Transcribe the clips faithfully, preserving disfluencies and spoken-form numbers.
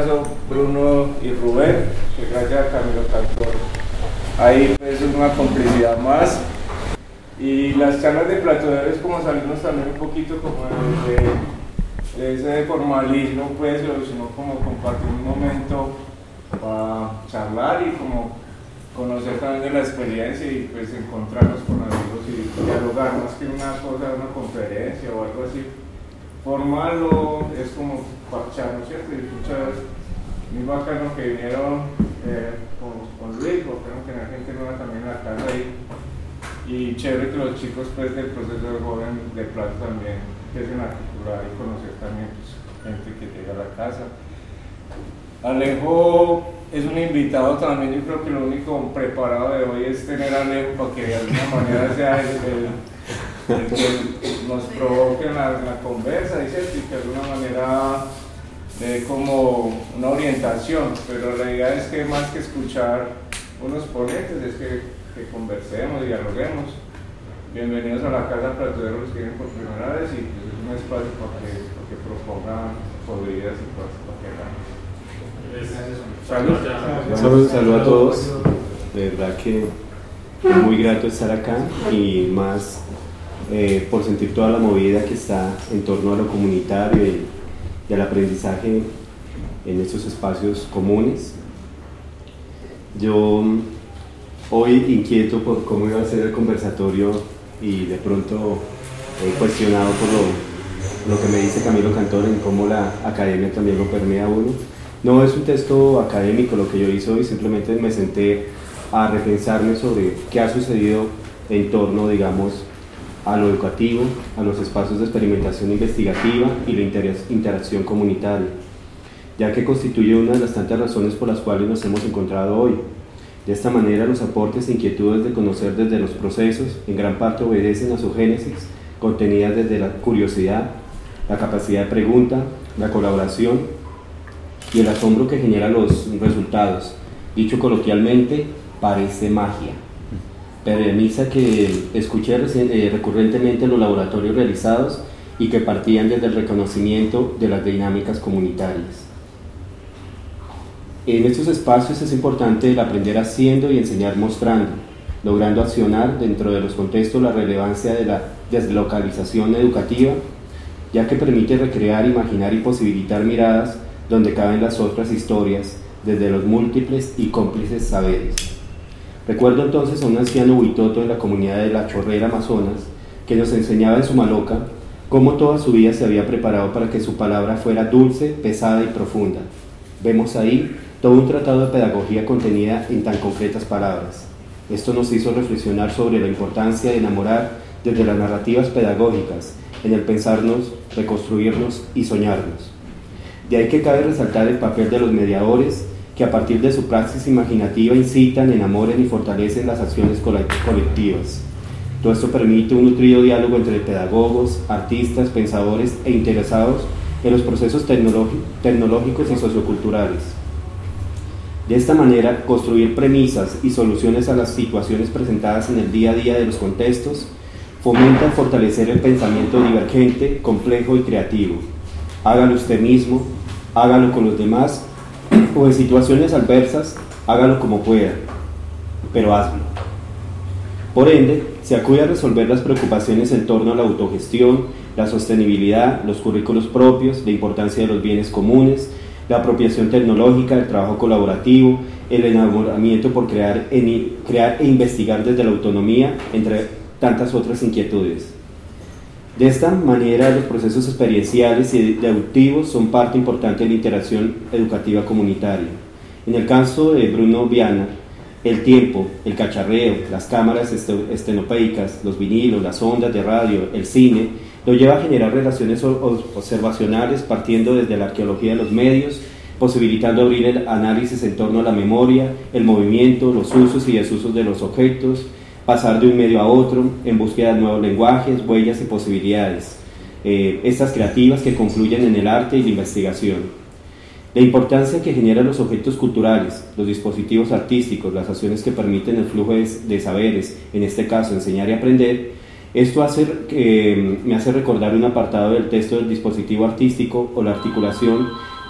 caso Bruno y Rubén, que gracias a Camilo Cantor hay pues una complicidad más. Y las charlas de Platodero es como salirnos también un poquito como de, de ese formalismo, pues, sino como compartir un momento para charlar y como conocer también de la experiencia y pues encontrarnos con amigos y dialogar más que una cosa, una conferencia o algo así formal, o es como parchar, ¿no es cierto? Y muchas, muy bacano que vinieron eh, con, con Luis, bacano que la gente nueva también en la casa ahí, y chévere que los chicos pues del proceso de joven de Plata también empiecen a articular y conocer también pues, gente que llega a la casa. Alejo es un invitado también, yo creo que lo único preparado de hoy es tener a Alejo para que de alguna manera sea el, el, el que nos provoque en la, en la conversa, ¿cierto? Y que de alguna manera dé como una orientación, pero la idea es que más que escuchar unos ponentes es que, que conversemos, dialoguemos. Bienvenidos a la Casa Platodero, los que vienen por primera vez, y pues, es un espacio para que, para que propongan podridas y cosas para que hagamos. Salud. Salud, salud a todos. De verdad que es muy grato estar acá y más eh, por sentir toda la movida que está en torno a lo comunitario y, y al aprendizaje en estos espacios comunes. Yo hoy inquieto por cómo iba a ser el conversatorio y de pronto eh, cuestionado por lo, lo que me dice Camilo Cantor en cómo la academia también lo permea a uno. No es un texto académico lo que yo hice hoy, simplemente me senté a repensarme sobre qué ha sucedido en torno, digamos, a lo educativo, a los espacios de experimentación investigativa y la inter interacción comunitaria, ya que constituye una de las tantas razones por las cuales nos hemos encontrado hoy. De esta manera, los aportes e inquietudes de conocer desde los procesos en gran parte obedecen a su génesis, contenidas desde la curiosidad, la capacidad de pregunta, la colaboración y el asombro que genera los resultados. Dicho coloquialmente, parece magia. Premisa que escuché eh, recurrentemente en los laboratorios realizados y que partían desde el reconocimiento de las dinámicas comunitarias. En estos espacios es importante el aprender haciendo y enseñar mostrando, logrando accionar dentro de los contextos la relevancia de la deslocalización educativa, ya que permite recrear, imaginar y posibilitar miradas donde caben las otras historias, desde los múltiples y cómplices saberes. Recuerdo entonces a un anciano huitoto en la comunidad de La Chorrera, Amazonas, que nos enseñaba en su maloca cómo toda su vida se había preparado para que su palabra fuera dulce, pesada y profunda. Vemos ahí todo un tratado de pedagogía contenida en tan concretas palabras. Esto nos hizo reflexionar sobre la importancia de enamorar desde las narrativas pedagógicas, en el pensarnos, reconstruirnos y soñarnos. De ahí que cabe resaltar el papel de los mediadores, que a partir de su praxis imaginativa incitan, enamoran y fortalecen las acciones colectivas. Todo esto permite un nutrido diálogo entre pedagogos, artistas, pensadores e interesados en los procesos tecnológicos y socioculturales. De esta manera, construir premisas y soluciones a las situaciones presentadas en el día a día de los contextos fomenta fortalecer el pensamiento divergente, complejo y creativo. Hágalo usted mismo, hágalo con los demás, o en situaciones adversas, hágalo como pueda, pero hazlo. Por ende, se acude a resolver las preocupaciones en torno a la autogestión, la sostenibilidad, los currículos propios, la importancia de los bienes comunes, la apropiación tecnológica, el trabajo colaborativo, el enamoramiento por crear, en, crear e investigar desde la autonomía, entre tantas otras inquietudes. De esta manera, los procesos experienciales y deductivos son parte importante de la interacción educativa comunitaria. En el caso de Bruno Viana, el tiempo, el cacharreo, las cámaras estenopeicas, los vinilos, las ondas de radio, el cine, lo lleva a generar relaciones observacionales partiendo desde la arqueología de los medios, posibilitando abrir el análisis en torno a la memoria, el movimiento, los usos y desusos de los objetos, pasar de un medio a otro en búsqueda de nuevos lenguajes, huellas y posibilidades, eh, estas creativas que confluyen en el arte y la investigación. La importancia que generan los objetos culturales, los dispositivos artísticos, las acciones que permiten el flujo de, de saberes, en este caso enseñar y aprender, esto hace, eh, me hace recordar un apartado del texto del dispositivo artístico o la articulación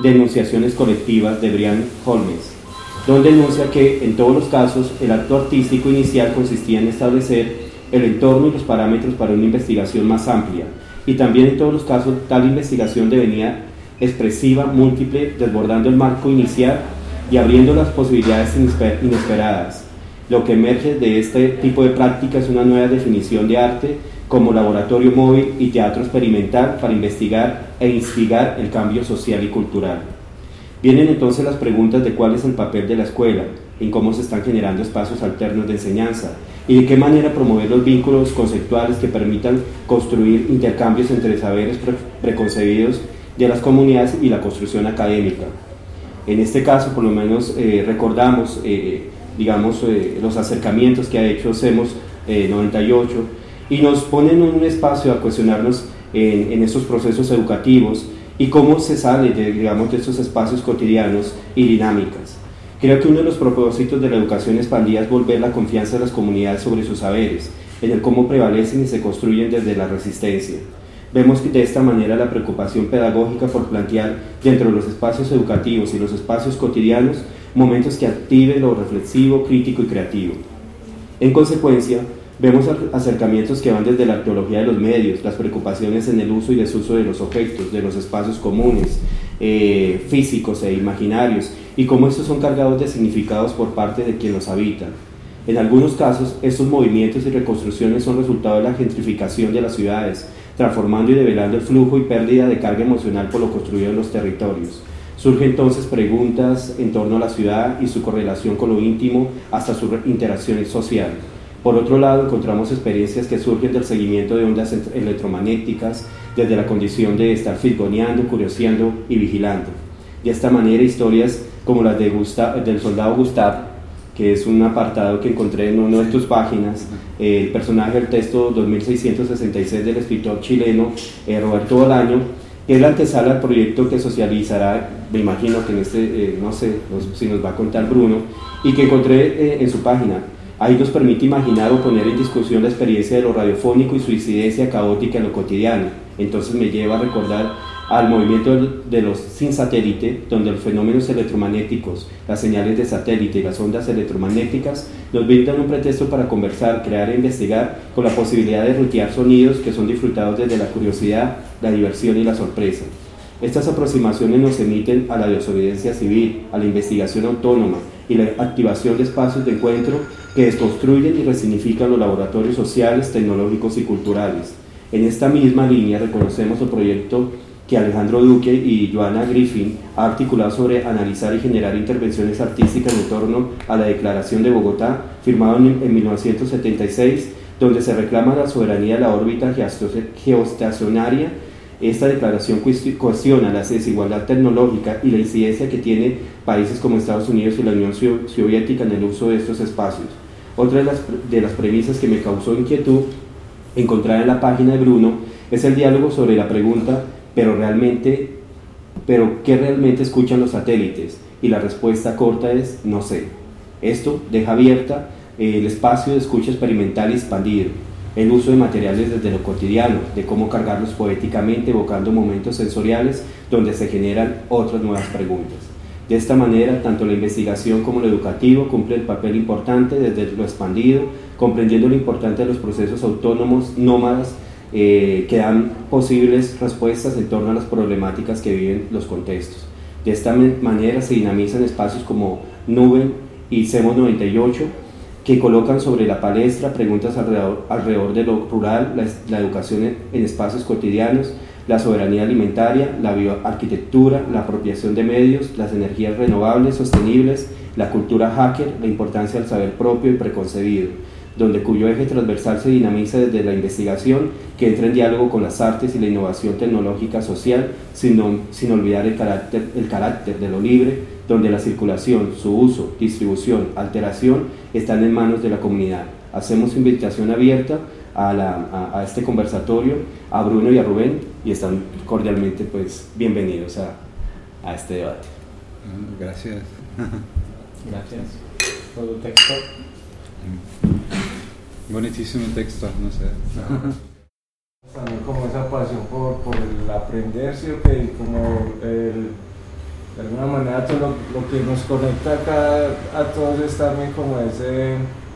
de enunciaciones colectivas de Brian Holmes, donde enuncia que en todos los casos el acto artístico inicial consistía en establecer el entorno y los parámetros para una investigación más amplia, y también en todos los casos tal investigación devenía expresiva, múltiple, desbordando el marco inicial y abriendo las posibilidades inesperadas. Lo que emerge de este tipo de práctica es una nueva definición de arte como laboratorio móvil y teatro experimental para investigar e instigar el cambio social y cultural. Vienen entonces las preguntas de cuál es el papel de la escuela, en cómo se están generando espacios alternos de enseñanza y de qué manera promover los vínculos conceptuales que permitan construir intercambios entre saberes pre preconcebidos de las comunidades y la construcción académica. En este caso, por lo menos, eh, recordamos eh, digamos, eh, los acercamientos que ha hecho CEMOS eh, noventa y ocho, y nos ponen en un espacio a cuestionarnos en, en estos procesos educativos y cómo se sale de, digamos, de estos espacios cotidianos y dinámicas. Creo que uno de los propósitos de la educación expandida es volver la confianza de las comunidades sobre sus saberes, en el cómo prevalecen y se construyen desde la resistencia. Vemos que de esta manera la preocupación pedagógica por plantear dentro de los espacios educativos y los espacios cotidianos momentos que activen lo reflexivo, crítico y creativo. En consecuencia, vemos acercamientos que van desde la arqueología de los medios, las preocupaciones en el uso y desuso de los objetos, de los espacios comunes, eh, físicos e imaginarios, y cómo estos son cargados de significados por parte de quien los habita. En algunos casos, estos movimientos y reconstrucciones son resultado de la gentrificación de las ciudades, transformando y develando el flujo y pérdida de carga emocional por lo construido en los territorios. Surgen entonces preguntas en torno a la ciudad y su correlación con lo íntimo hasta su interacción social. Por otro lado, encontramos experiencias que surgen del seguimiento de ondas electromagnéticas, desde la condición de estar fisgoneando, curioseando y vigilando. De esta manera, historias como las de Gustav, del soldado Gustav, que es un apartado que encontré en una de tus páginas, eh, el personaje del texto dos mil seiscientos sesenta y seis del escritor chileno eh, Roberto Bolaño, que es la antesala al proyecto que socializará, me imagino que en este, eh, no sé no, si nos va a contar Bruno, y que encontré eh, en su página. Ahí nos permite imaginar o poner en discusión la experiencia de lo radiofónico y su incidencia caótica en lo cotidiano. Entonces me lleva a recordar al movimiento de los sin satélite, donde los fenómenos electromagnéticos, las señales de satélite y las ondas electromagnéticas nos brindan un pretexto para conversar, crear e investigar, con la posibilidad de rutear sonidos que son disfrutados desde la curiosidad, la diversión y la sorpresa. Estas aproximaciones nos emiten a la desobediencia civil, a la investigación autónoma y la activación de espacios de encuentro que desconstruyen y resignifican los laboratorios sociales, tecnológicos y culturales. En esta misma línea reconocemos el proyecto que Alejandro Duque y Joanna Griffin ha articulado sobre analizar y generar intervenciones artísticas en torno a la Declaración de Bogotá, firmado en mil novecientos setenta y seis, donde se reclama la soberanía de la órbita geoestacionaria. Esta declaración cuestiona la desigualdad tecnológica y la incidencia que tienen países como Estados Unidos y la Unión Soviética en el uso de estos espacios. Otra de las, de las premisas que me causó inquietud encontrar en la página de Bruno es el diálogo sobre la pregunta pero realmente, pero ¿qué realmente escuchan los satélites? Y la respuesta corta es no sé. Esto deja abierta eh, el espacio de escucha experimental y expandido, el uso de materiales desde lo cotidiano, de cómo cargarlos poéticamente, evocando momentos sensoriales donde se generan otras nuevas preguntas. De esta manera, tanto la investigación como lo educativo cumple el papel importante desde lo expandido, comprendiendo lo importante de los procesos autónomos, nómadas, eh, que dan posibles respuestas en torno a las problemáticas que viven los contextos. De esta manera se dinamizan espacios como Nube y CEMOS noventa y ocho, que colocan sobre la palestra preguntas alrededor, alrededor de lo rural, la, la educación en, en espacios cotidianos, la soberanía alimentaria, la bioarquitectura, la apropiación de medios, las energías renovables, sostenibles, la cultura hacker, la importancia del saber propio y preconcebido, donde cuyo eje transversal se dinamiza desde la investigación que entra en diálogo con las artes y la innovación tecnológica social, sin, no, sin olvidar el carácter, el carácter de lo libre, donde la circulación, su uso, distribución, alteración están en manos de la comunidad. Hacemos invitación abierta a, la, a, a este conversatorio, a Bruno y a Rubén, y están cordialmente pues, bienvenidos a, a este debate. Gracias. Gracias por tu texto. Bonitísimo texto, no sé. También como esa pasión por, por el aprender, ¿sí? Okay, como el de alguna manera todo lo, lo que nos conecta acá a todos es también como ese,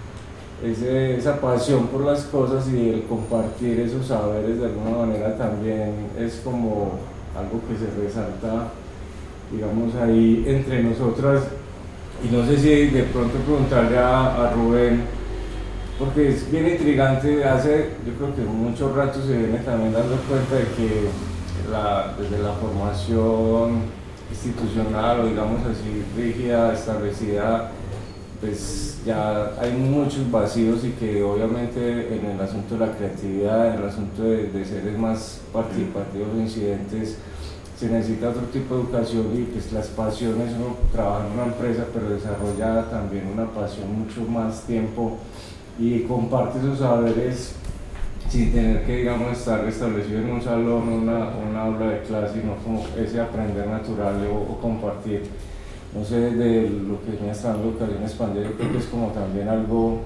ese, esa pasión por las cosas, y el compartir esos saberes de alguna manera también es como algo que se resalta, digamos, ahí entre nosotras. Y no sé si de pronto preguntarle a, a Rubén, porque es bien intrigante, hace, yo creo que mucho rato se viene también dando cuenta de que la, desde la formación institucional, o digamos así, rígida, establecida, pues ya hay muchos vacíos, y que obviamente en el asunto de la creatividad, en el asunto de, de seres más participativos o incidentes, se necesita otro tipo de educación, y pues las pasiones, uno trabaja en una empresa pero desarrolla también una pasión mucho más tiempo y comparte esos saberes sin tener que, digamos, estar establecido en un salón o una, una aula de clase, sino como ese aprender natural o, o compartir. No sé, de lo que venía estando educación expandida, yo creo que es como también algo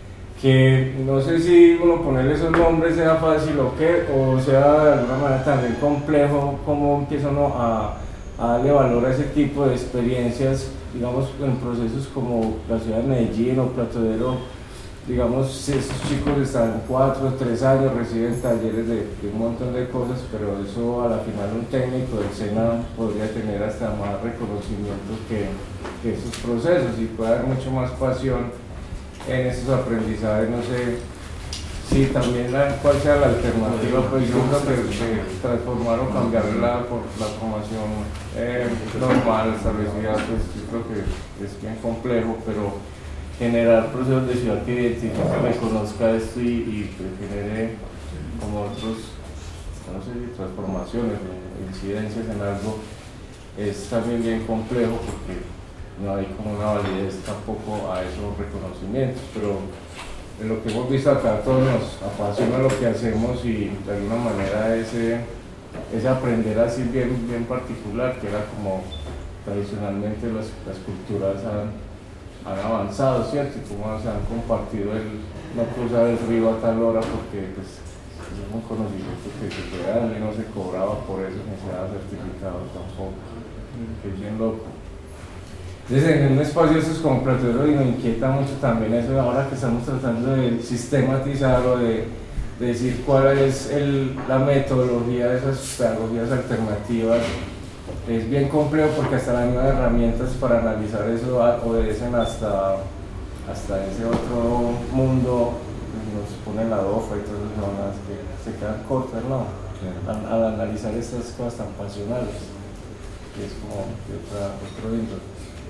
que no sé si uno ponerle esos nombres sea fácil o qué, o sea de alguna manera también complejo, cómo empieza uno a, a darle valor a ese tipo de experiencias, digamos, en procesos como la ciudad de Medellín o Platodero. Digamos, esos chicos están cuatro o tres años, reciben talleres de, de un montón de cosas, pero eso a la final un técnico del SENA podría tener hasta más reconocimiento que, que esos procesos, y puede haber mucho más pasión en esos aprendizajes. No sé si también la, cuál sea la alternativa, pues yo creo que, que transformar o cambiar la, la formación eh, normal, establecida, pues yo creo que es bien complejo, pero generar procesos de ciudad que identifique, reconozca esto y, y pues, genere como otros, no sé si transformaciones o incidencias en algo, es también bien complejo, porque no hay como una validez tampoco a esos reconocimientos. Pero en lo que hemos visto acá, todos nos apasiona lo que hacemos, y de alguna manera ese, ese aprender así bien, bien particular, que era como tradicionalmente las, las culturas han han avanzado, ¿cierto? Y cómo se han compartido el no cruzar el río a tal hora, porque pues es un conocimiento que se puede dar, y no se cobraba por eso, ni se daba certificado tampoco, que es bien loco. Entonces, en un espacio de estos como Platodero, y nos inquieta mucho también eso, ahora que estamos tratando de sistematizar o de, de decir cuál es el, la metodología de esas pedagogías alternativas. Es bien complejo, porque hasta las nuevas herramientas para analizar eso obedecen hasta, hasta ese otro mundo, nos ponen la DOFA y todas esas zonas que se quedan cortas, ¿no? Al, al analizar estas cosas tan pasionales, que es como de otra, otro índole.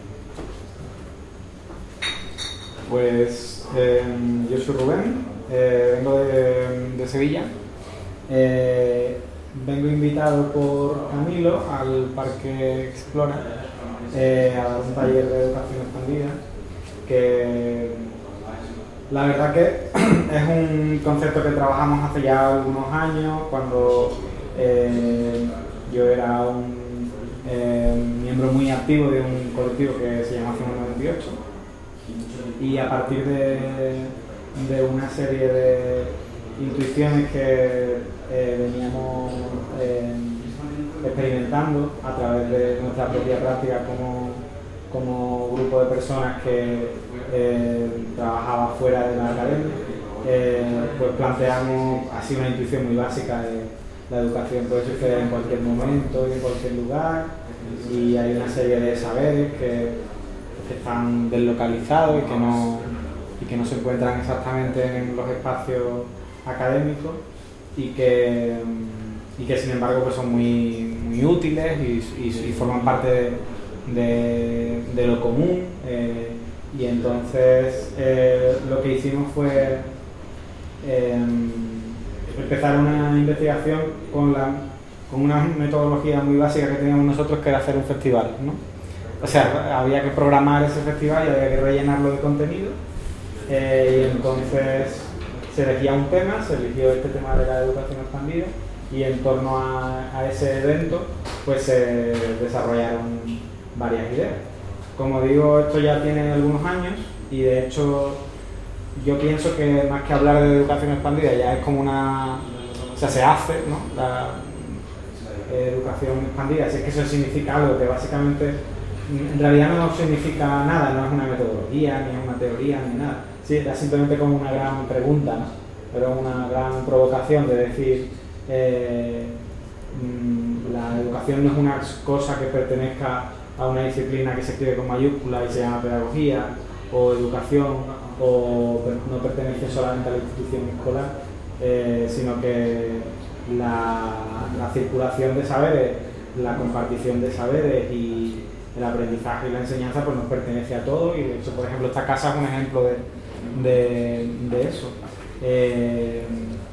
Pues eh, yo soy Rubén, eh, vengo de, de Sevilla. Eh, Vengo invitado por Camilo al Parque Explora eh, a un taller de educación expandida, que la verdad que es un concepto que trabajamos hace ya algunos años, cuando eh, yo era un eh, miembro muy activo de un colectivo que se llama Ciento noventa y ocho, y a partir de, de una serie de intuiciones que Eh, veníamos eh, experimentando a través de nuestra propia práctica como, como grupo de personas que eh, trabajaba fuera de la academia, eh, pues planteamos así una intuición muy básica de la educación puede suceder en cualquier momento y en cualquier lugar, y hay una serie de saberes que, que están deslocalizados y que, no, y que no se encuentran exactamente en los espacios académicos, y que, y que sin embargo pues son muy, muy útiles y, y, y forman parte de, de, de lo común, eh, y entonces eh, lo que hicimos fue eh, empezar una investigación con, la, con una metodología muy básica que teníamos nosotros, que era hacer un festival, ¿no? O sea, había que programar ese festival y había que rellenarlo de contenido, eh, y entonces se elegía un tema, se eligió este tema de la educación expandida, y en torno a, a ese evento pues se desarrollaron varias ideas. Como digo, esto ya tiene algunos años, y de hecho yo pienso que más que hablar de educación expandida ya es como una... o sea, se hace, ¿no? La, eh, educación expandida, si es que eso significa algo que básicamente en realidad no significa nada, no es una metodología, ni es una teoría, ni nada. Sí, era simplemente como una gran pregunta, ¿no? Pero una gran provocación de decir eh, mmm, la educación no es una cosa que pertenezca a una disciplina que se escribe con mayúsculas y se llama pedagogía o educación, o no pertenece solamente a la institución escolar, eh, sino que la, la circulación de saberes, la compartición de saberes y el aprendizaje y la enseñanza pues nos pertenece a todos, y de hecho, por ejemplo, esta casa es un ejemplo de, de, de eso. Eh,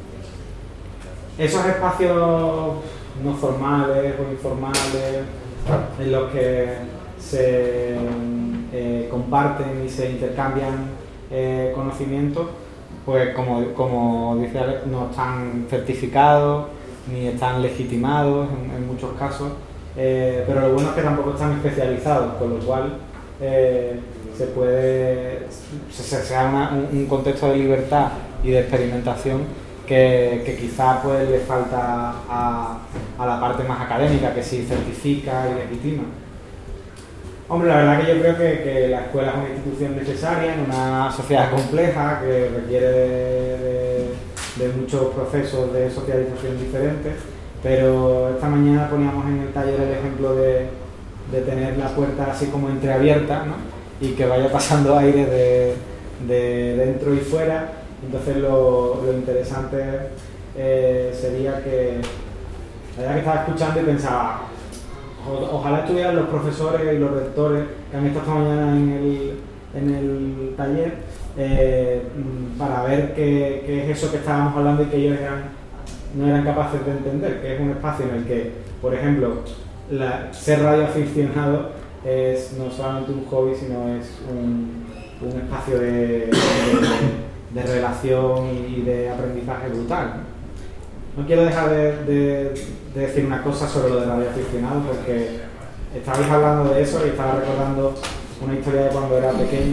esos espacios no formales o informales en los que se eh, comparten y se intercambian eh, conocimientos, pues como, como dice Alex, no están certificados ni están legitimados en, en muchos casos. Eh, pero lo bueno es que tampoco están especializados, con lo cual eh, se puede se, se, se da una, un, un contexto de libertad y de experimentación que, que quizá pues le falta a, a la parte más académica, que sí certifica y legitima. Hombre, la verdad que yo creo que, que la escuela es una institución necesaria en una sociedad compleja que requiere de, de, de muchos procesos de socialización diferentes. Pero esta mañana poníamos en el taller el ejemplo de, de tener la puerta así como entreabierta, ¿no? Y que vaya pasando aire de, de dentro y fuera. Entonces lo, lo interesante eh, sería que la verdad que estaba escuchando y pensaba, o, ojalá estuvieran los profesores y los rectores que han estado esta mañana en el, en el taller eh, para ver qué, qué es eso que estábamos hablando y que ellos eran no eran capaces de entender, que es un espacio en el que, por ejemplo, la, ser radioaficionado es no solamente un hobby, sino es un, un espacio de, de, de relación y de aprendizaje brutal, ¿no? No quiero dejar de, de, de decir una cosa sobre lo de radioaficionado, porque estabais hablando de eso y estaba recordando una historia de cuando era pequeño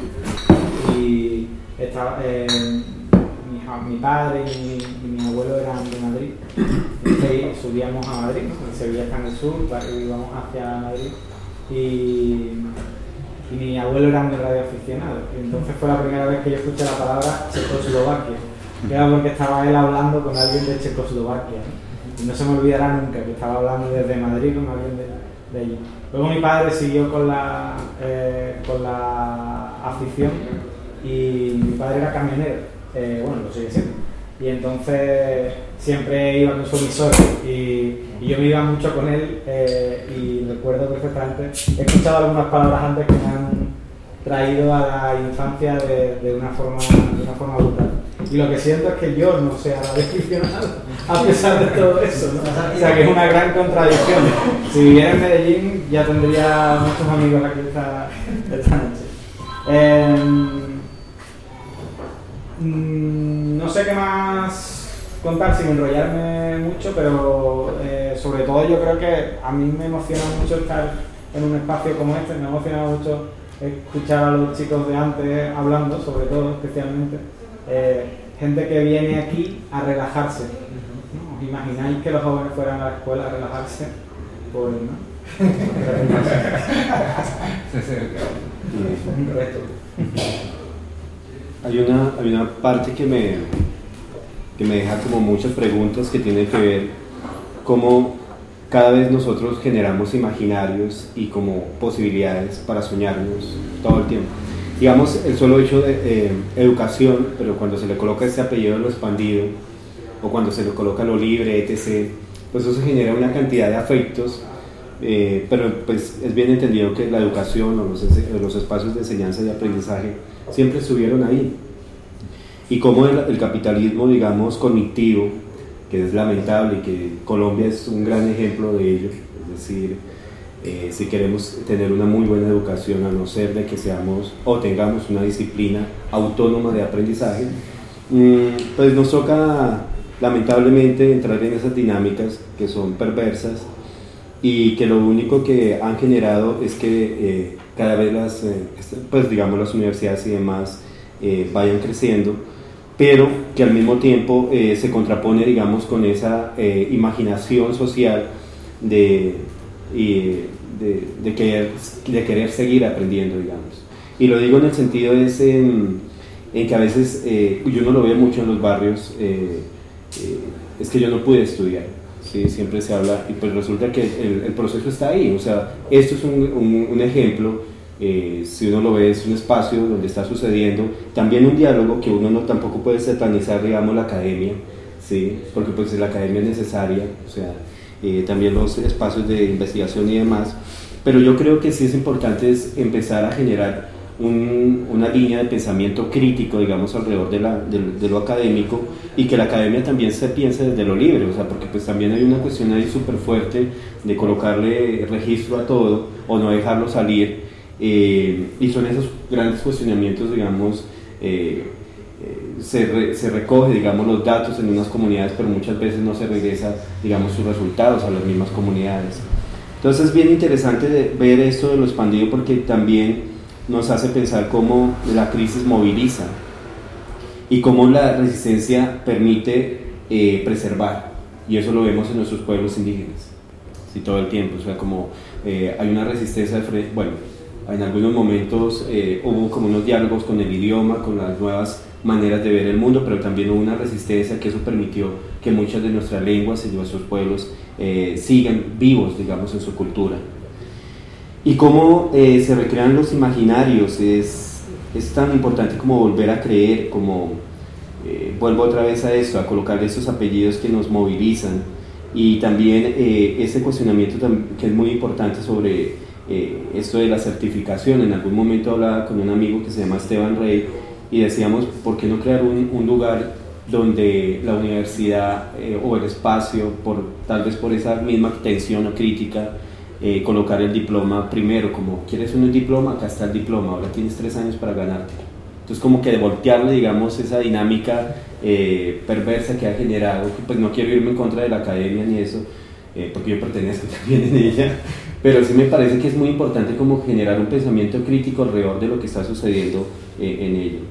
y estaba... Eh, mi padre y mi, y mi abuelo eran de Madrid, y subíamos a Madrid, ¿no? Porque Sevilla está en el sur, íbamos hacia Madrid, y, y mi abuelo era muy radioaficionado, y entonces fue la primera vez que yo escuché la palabra Checoslovaquia, que era porque estaba él hablando con alguien de Checoslovaquia, ¿no? Y no se me olvidará nunca que estaba hablando desde Madrid con alguien de, de allí. Luego mi padre siguió con la, eh, con la afición, y mi padre era camionero. Eh, bueno, lo sigue siendo, y entonces siempre iba con su emisor y, y yo me iba mucho con él eh, y recuerdo perfectamente, he escuchado algunas palabras antes que me han traído a la infancia de, de, una, forma, de una forma brutal, y lo que siento es que yo no sea radioaficionado a pesar de todo eso, ¿no? O sea que es una gran contradicción. Si viviera en Medellín ya tendría muchos amigos aquí esta, esta noche. eh, No sé qué más contar sin enrollarme mucho, pero eh, sobre todo yo creo que a mí me emociona mucho estar en un espacio como este, me emociona mucho escuchar a los chicos de antes hablando, sobre todo, especialmente, eh, gente que viene aquí a relajarse. ¿No? ¿Os imagináis que los jóvenes fueran a la escuela a relajarse? Pues no. Un reto. Hay una, hay una parte que me, que me deja como muchas preguntas que tienen que ver cómo cada vez nosotros generamos imaginarios y como posibilidades para soñarnos todo el tiempo. Digamos, el solo hecho de eh, educación, pero cuando se le coloca este apellido de lo expandido, o cuando se le coloca lo libre, etcétera, pues eso genera una cantidad de afectos, eh, pero pues es bien entendido que la educación o los, los espacios de enseñanza y aprendizaje siempre estuvieron ahí. Y como el, el capitalismo, digamos, cognitivo, que es lamentable y que Colombia es un gran ejemplo de ello, es decir, eh, si queremos tener una muy buena educación, a no ser de que seamos o tengamos una disciplina autónoma de aprendizaje, mmm, pues nos toca lamentablemente entrar en esas dinámicas que son perversas y que lo único que han generado es que eh, cada vez las, eh, pues digamos las universidades y demás eh, vayan creciendo, pero que al mismo tiempo eh, se contrapone, digamos, con esa eh, imaginación social de, y de, de, querer, de querer seguir aprendiendo, digamos. Y lo digo en el sentido es en, en que a veces, eh, yo no lo veo mucho en los barrios, eh, eh, es que yo no pude estudiar, ¿sí? Siempre se habla, y pues resulta que el, el proceso está ahí, o sea, esto es un, un, un ejemplo, eh, si uno lo ve, es un espacio donde está sucediendo, también un diálogo que uno no tampoco puede satanizar, digamos, la academia, ¿sí? Porque pues la academia es necesaria, o sea, eh, también los espacios de investigación y demás, pero yo creo que sí es importante es empezar a generar un, una línea de pensamiento crítico, digamos, alrededor de, la, de, de lo académico, y que la academia también se piense desde lo libre, o sea, porque pues también hay una cuestión ahí súper fuerte de colocarle registro a todo o no dejarlo salir, eh, y son esos grandes cuestionamientos, digamos, eh, eh, se, re, se recoge, digamos, los datos en unas comunidades, pero muchas veces no se regresa, digamos, sus resultados a las mismas comunidades. Entonces es bien interesante de ver esto de lo expandido, porque también nos hace pensar cómo la crisis moviliza y cómo la resistencia permite eh, preservar, y eso lo vemos en nuestros pueblos indígenas, ¿sí? Todo el tiempo, o sea, como eh, hay una resistencia de frente, bueno, en algunos momentos eh, hubo como unos diálogos con el idioma, con las nuevas maneras de ver el mundo, pero también hubo una resistencia que eso permitió que muchas de nuestras lenguas y nuestros pueblos eh, sigan vivos, digamos, en su cultura. Y cómo eh, se recrean los imaginarios es, es tan importante como volver a creer, como eh, vuelvo otra vez a esto, a colocar esos apellidos que nos movilizan, y también eh, ese cuestionamiento que es muy importante sobre eh, esto de la certificación. En algún momento hablaba con un amigo que se llama Esteban Rey y decíamos, ¿por qué no crear un, un lugar donde la universidad eh, o el espacio, por, tal vez por esa misma tensión o crítica, Eh, colocar el diploma primero, como quieres un diploma, acá está el diploma, ahora tienes tres años para ganarte. Entonces como que de voltearle, digamos, esa dinámica eh, perversa que ha generado, que pues no quiero irme en contra de la academia ni eso, eh, porque yo pertenezco también en ella, pero sí me parece que es muy importante como generar un pensamiento crítico alrededor de lo que está sucediendo eh, en ello.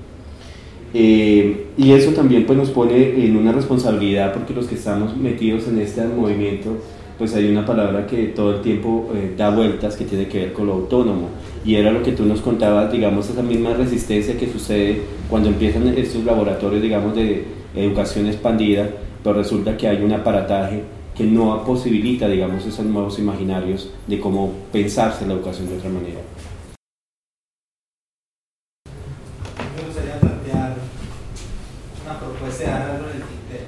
Eh, y eso también pues nos pone en una responsabilidad, porque los que estamos metidos en este movimiento, pues hay una palabra que todo el tiempo eh, da vueltas, que tiene que ver con lo autónomo, y era lo que tú nos contabas, digamos, esa misma resistencia que sucede cuando empiezan estos laboratorios, digamos, de educación expandida, pero resulta que hay un aparataje que no posibilita, digamos, esos nuevos imaginarios de cómo pensarse la educación de otra manera. Me gustaría plantear una propuesta de dar algo en el tintero.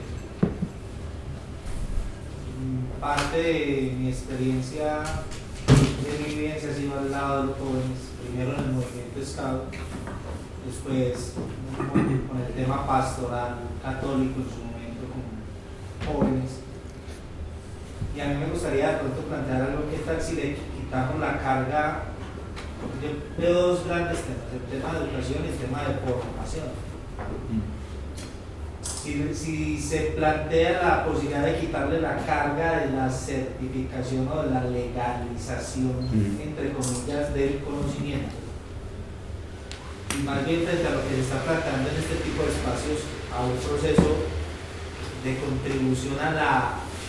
Parte de mi experiencia, de mi vivencia ha sido al lado de los jóvenes, primero en el movimiento Scout, después con, con el tema pastoral católico en su momento con jóvenes. Y a mí me gustaría de pronto plantear algo, que tal si le quitamos la carga. Yo veo dos grandes temas, el tema de educación y el tema de formación. Si, si se plantea la posibilidad de quitarle la carga de la certificación o de la legalización, mm. entre comillas, del conocimiento, y más bien frente a lo que se está planteando en este tipo de espacios, a un proceso de contribución a la,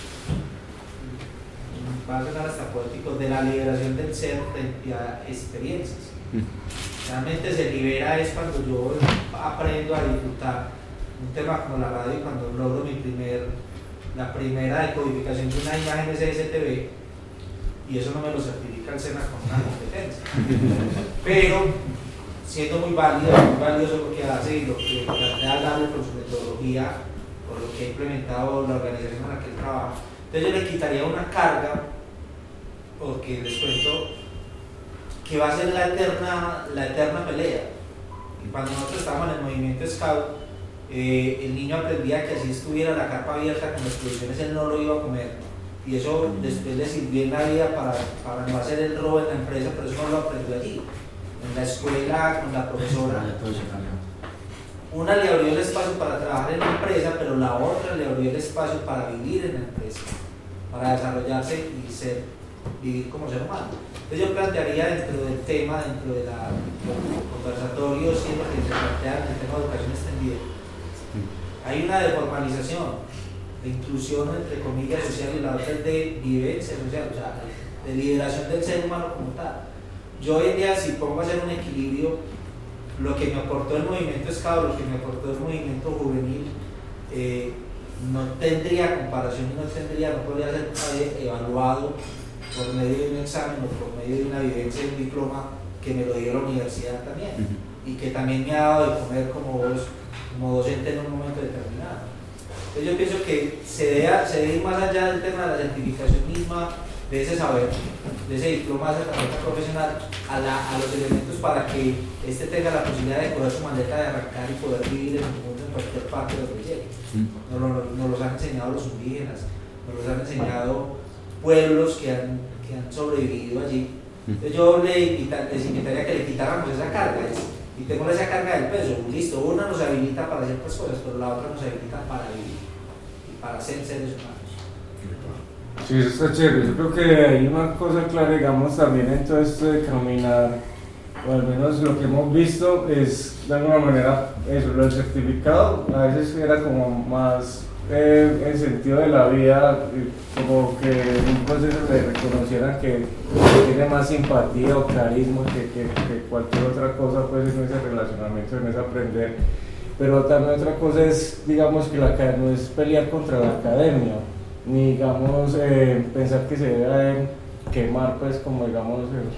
va a sonar hasta poético, de la liberación del ser frente a experiencias. Mm. Realmente se libera es cuando yo aprendo a disfrutar un tema como la radio, cuando logro mi primer, la primera decodificación de una imagen S S T V, y eso no me lo certifica el SENA con una competencia, pero siendo muy válido, muy valioso lo que hace y lo que plantea Lalo con su metodología, por lo que ha implementado la organización en la que él trabaja. Entonces yo le quitaría una carga, porque les cuento que va a ser la eterna, la eterna pelea. Y cuando nosotros estábamos en el movimiento Scout, Eh, el niño aprendía que así estuviera la carpa abierta con las provisiones, él no lo iba a comer, y eso después le sirvió en la vida para, para no hacer el robo en la empresa, pero eso no lo aprendió allí, en la escuela, con la profesora. Una le abrió el espacio para trabajar en la empresa, pero la otra le abrió el espacio para vivir en la empresa, para desarrollarse y ser, vivir como ser humano. Entonces yo plantearía dentro del tema, dentro de la conversatorio, siempre que se plantea el tema de educación extendida, hay una deformalización, de inclusión, entre comillas, social, y la otra es de vivencia social, o sea, de liberación del ser humano como tal. Yo hoy en día, si pongo a hacer un equilibrio, lo que me aportó el movimiento Scout, lo que me aportó el movimiento juvenil, eh, no tendría comparación, no tendría, no podría ser eh, evaluado por medio de un examen o por medio de una vivencia, de un diploma que me lo dio la universidad también, uh-huh. y que también me ha dado de comer como, vos, como docente en un momento determinado. Entonces yo pienso que se debe, se debe ir más allá del tema de la certificación misma, de ese saber, de ese diploma, de esa tarjeta profesional, a, la, a los elementos para que éste tenga la posibilidad de coger su maleta, de arrancar y poder vivir en el mundo en cualquier parte de lo que llegue. Nos, lo, nos los han enseñado los indígenas, nos los han enseñado pueblos que han, que han sobrevivido allí. Entonces yo le invita, les invitaría a que le quitáramos esa carga, es, quitémosle esa carga del peso. Listo, una nos habilita para ciertas cosas, pero la otra nos habilita para vivir y para ser seres humanos. Sí, eso está chévere. Yo creo que hay una cosa clara, digamos, también en todo esto de caminar, o al menos lo que hemos visto es de alguna manera eso, lo del certificado a veces era como más eh, en sentido de la vida, como que un proceso le reconocieran que tiene más simpatía o carisma que, que, que cualquier otra cosa, pues en ese relacionamiento, en ese aprender. Pero también otra cosa es, digamos, que la, no es pelear contra la academia, ni digamos eh, pensar que se debe quemar, pues como digamos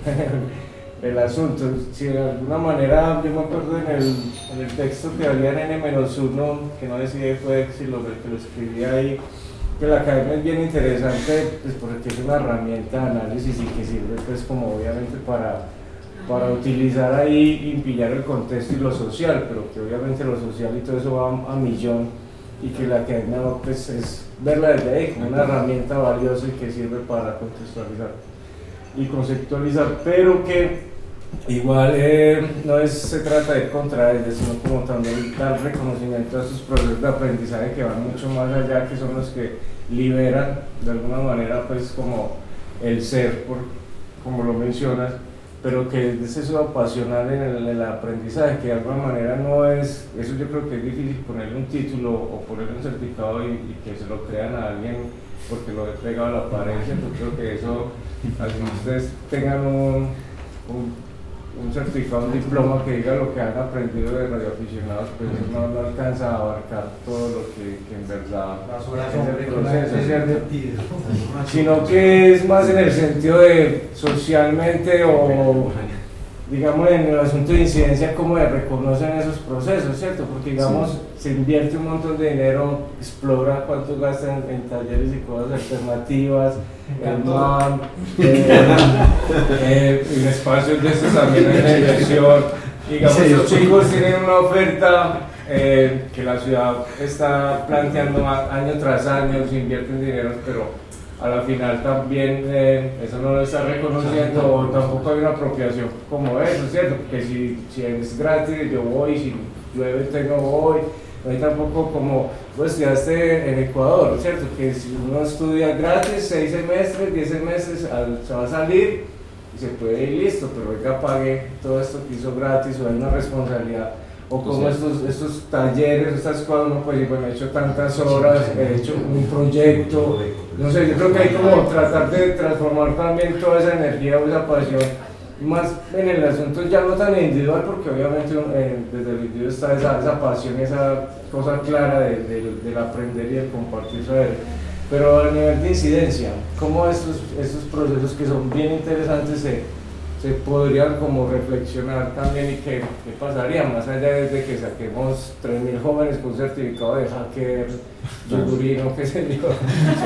el, el asunto. Si de alguna manera, yo me acuerdo en el, en el texto que había en N menos uno, que no decía fue si lo, que lo escribí ahí, que la academia es bien interesante, pues porque es una herramienta de análisis y que sirve pues como obviamente para, para utilizar ahí y pillar el contexto y lo social, pero que obviamente lo social y todo eso va a, a millón, y que la academia pues es verla desde ahí como una herramienta valiosa y que sirve para contextualizar y conceptualizar, pero que igual eh, no es, se trata de contraer, sino como también dar reconocimiento a estos procesos de aprendizaje que van mucho más allá, que son los que liberan de alguna manera pues como el ser, por, como lo mencionas, pero que es eso apasional en el, en el aprendizaje, que de alguna manera no es, eso yo creo que es difícil ponerle un título o ponerle un certificado y, y que se lo crean a alguien porque lo he pegado a la pared. Yo creo que eso, así ustedes tengan un, un un certificado, un diploma que diga lo que han aprendido de radioaficionados, pues no, no alcanza a abarcar todo lo que, que en verdad es el proceso, ¿cierto? Sino que es más en el sentido de socialmente o digamos en el asunto de incidencia, como de reconocen esos procesos, ¿cierto? Porque digamos sí. se invierte un montón de dinero, explora cuánto gastan en, en talleres y cosas alternativas, en M A M, eh, eh, en espacios de estos también en inversión. Digamos, sí, los chicos tienen una oferta eh, que la ciudad está planteando año tras año, se invierten dinero, pero a la final también eh, eso no lo está reconociendo, o tampoco hay una apropiación como eso, ¿cierto? Porque si, si es gratis yo voy, si llueve tengo voy, no hay tampoco como vos estudiaste en Ecuador, ¿cierto? Que si uno estudia gratis, seis semestres, diez semestres, al, se va a salir y se puede ir listo, pero oiga, pague todo esto que hizo gratis, o hay una responsabilidad. O como estos, estos talleres, estas cosas, uno pues bueno, he hecho tantas horas, he hecho un proyecto, no sé, yo creo que hay como tratar de transformar también toda esa energía o esa pasión, más en el asunto ya no tan individual, porque obviamente eh, desde el individuo está esa, esa pasión, esa cosa clara de, de, del aprender y del compartir saber, pero a nivel de incidencia, cómo estos, estos procesos que son bien interesantes se... se podrían como reflexionar también, y qué, qué pasaría más allá de que saquemos tres mil jóvenes con certificado de hacker, yogurino, qué sé yo.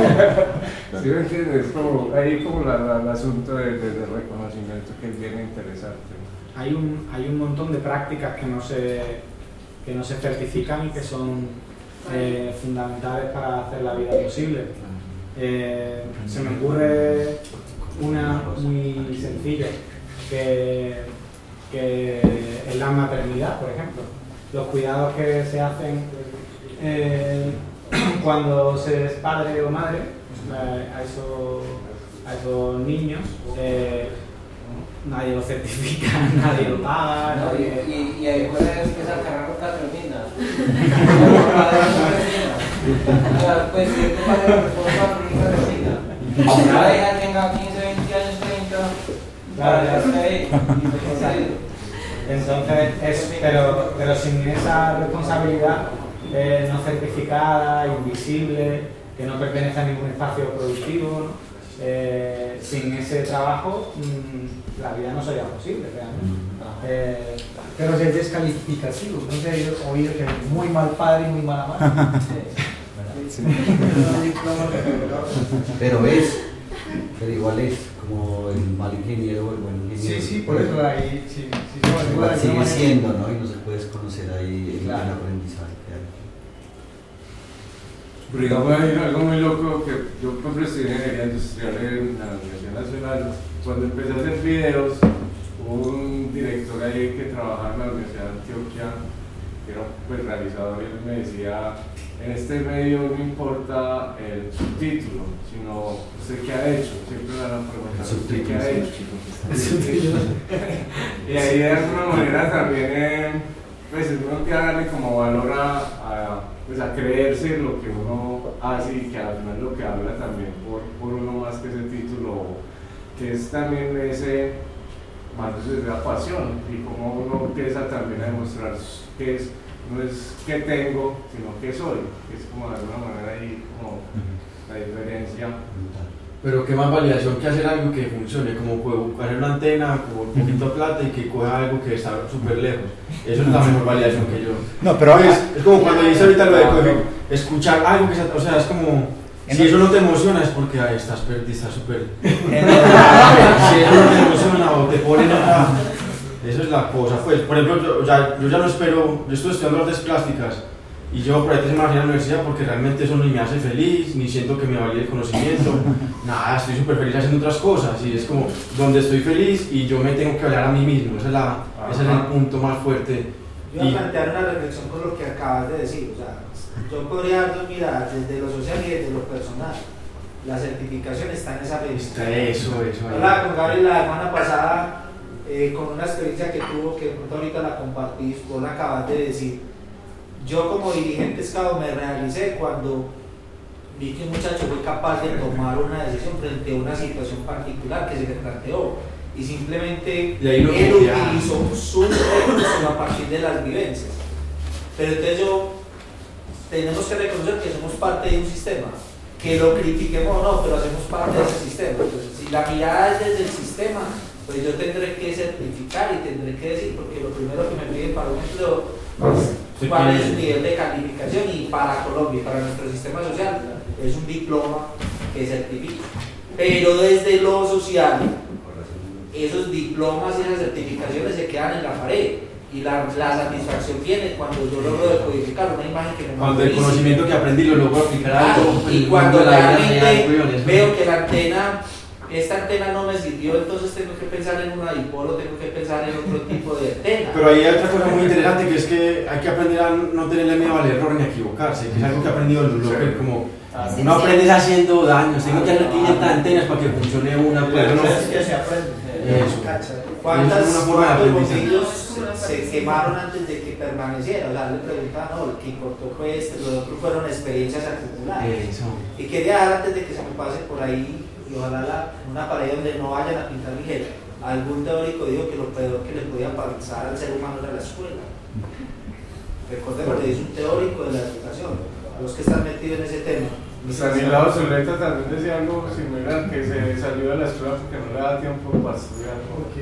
¿Sí me entiendes? Como, ahí como la, la, el asunto de, de, de reconocimiento que es bien interesante. Hay un, hay un montón de prácticas que no se, que no se certifican y que son eh, fundamentales para hacer la vida posible. Eh, se me ocurre una muy sencilla, que, que es la maternidad, por ejemplo. Los cuidados que se hacen eh, cuando se es padre o madre eh, a, esos, a esos niños, eh, nadie lo certifica, nadie lo paga. Nadie... Y, y hay mujeres que se cargan con Catromina. Pues yo para la respuesta a la hija tenga quince, veinte años, treinta, claro, ya está ahí. Entonces, es, pero, pero sin esa responsabilidad eh, no certificada, invisible, que no pertenece a ningún espacio productivo, ¿no? eh, sin ese trabajo mmm, la vida no sería posible realmente. Eh, Pero si es descalificativo, no sé, yo oído que muy mal padre y muy mala madre. Sí. Pero es, pero igual es como el mal ingeniero o el buen ingeniero. Sí, sí, por eso ahí, sí, sí, sí, Igual sí, sigue sí, siendo, ¿no? Y no se puede desconocer ahí el, Claro. el aprendizaje que hay. Pero digamos, hay algo muy loco que yo, por ejemplo, estudié ingeniería industrial en la Universidad Nacional. Cuando empecé a hacer videos, hubo un director ahí que trabajaba en la Universidad de Antioquia, que era pues, realizador, y él me decía: en este medio no importa el subtítulo, sino usted qué ha hecho. Siempre me van a preguntar: ¿usted qué ha hecho? Y ahí de alguna manera también, eh, pues uno tiene que darle como valor a, a, pues, a creerse lo que uno hace, y que al final lo que habla también por, por uno más que ese título, que es también ese, más desde la pasión, y como uno empieza también a demostrar que es, no es que tengo, sino que soy, que es como de alguna manera ahí como la diferencia. Pero qué más validación que hacer algo que funcione, como poner una antena con un poquito de plata y que coja algo que está súper lejos. Eso es la mejor validación que yo. No, pero es, es como cuando dice ahorita lo de coger, escuchar algo que sea, o sea, es como, si eso no te emociona es porque ahí estás perdido, estás súper. Si eso no te emociona o te pone en otra, eso es la cosa. Pues, por ejemplo, yo, o sea, yo ya no espero, yo estoy estudiando artes plásticas. Y yo por ahí tres semanas en la universidad porque realmente eso ni me hace feliz, ni siento que me valide el conocimiento, nada, estoy súper feliz haciendo otras cosas y es como donde estoy feliz y yo me tengo que hablar a mí mismo, ese es, la, ese es el punto más fuerte. Yo voy a plantear una reflexión con lo que acabas de decir, o sea, yo podría dar dos miradas, desde lo social y desde lo personal. La certificación está en esa fecha. Está eso, eso. Hablaba con Gabriel la semana pasada eh, con una experiencia que tuvo, que de pronto ahorita la compartís, vos la acabas de decir. Yo como dirigente Scout me realicé cuando vi que un muchacho fue capaz de tomar una decisión frente a una situación particular que se le planteó y simplemente y ahí lo él utilizó su recurso a partir de las vivencias. Pero entonces yo, tenemos que reconocer que somos parte de un sistema, que lo critiquemos o no, pero hacemos parte de ese sistema. Entonces, si la mirada es desde el sistema, pues yo tendré que certificar y tendré que decir, porque lo primero que me piden para un empleo es cuál es su nivel de calificación, y para Colombia, para nuestro sistema social, es un diploma que certifica. Pero desde lo social, esos diplomas y esas certificaciones se quedan en la pared. Y la, la satisfacción viene cuando yo logro decodificar una imagen que me cuando el conocimiento que aprendí lo logro aplicar a algo, y cuando realmente veo que la antena, esta antena no me sirvió, entonces tengo que pensar en una dipolo, tengo que pensar en otro tipo de antena. Pero ahí hay otra cosa muy interesante, que es que hay que aprender a no tenerle miedo al error ni a equivocarse, que es algo que he aprendido en lo que como no aprendes haciendo daños, tengo que hacer quinientas antenas para que funcione una, pero no es que se aprende. Eso. ¿Cuántas, es una forma de ¿Cuántos aprendizaje? bombillos se, se quemaron antes de que permaneciera? O sea, le preguntaban, no, lo que importó fue este, los otros fueron experiencias acumuladas. Eso. Y quería dar, antes de que se me pase por ahí, y ojalá la, una pared donde no vayan a pintar ligera, algún teórico dijo que lo peor que le podía pasar al ser humano era la escuela. Recordemos que es un teórico de la educación, a los que están metidos en ese tema. Stanislao Zuleta también decía algo similar, que se salió de la escuela porque no le da tiempo para estudiar.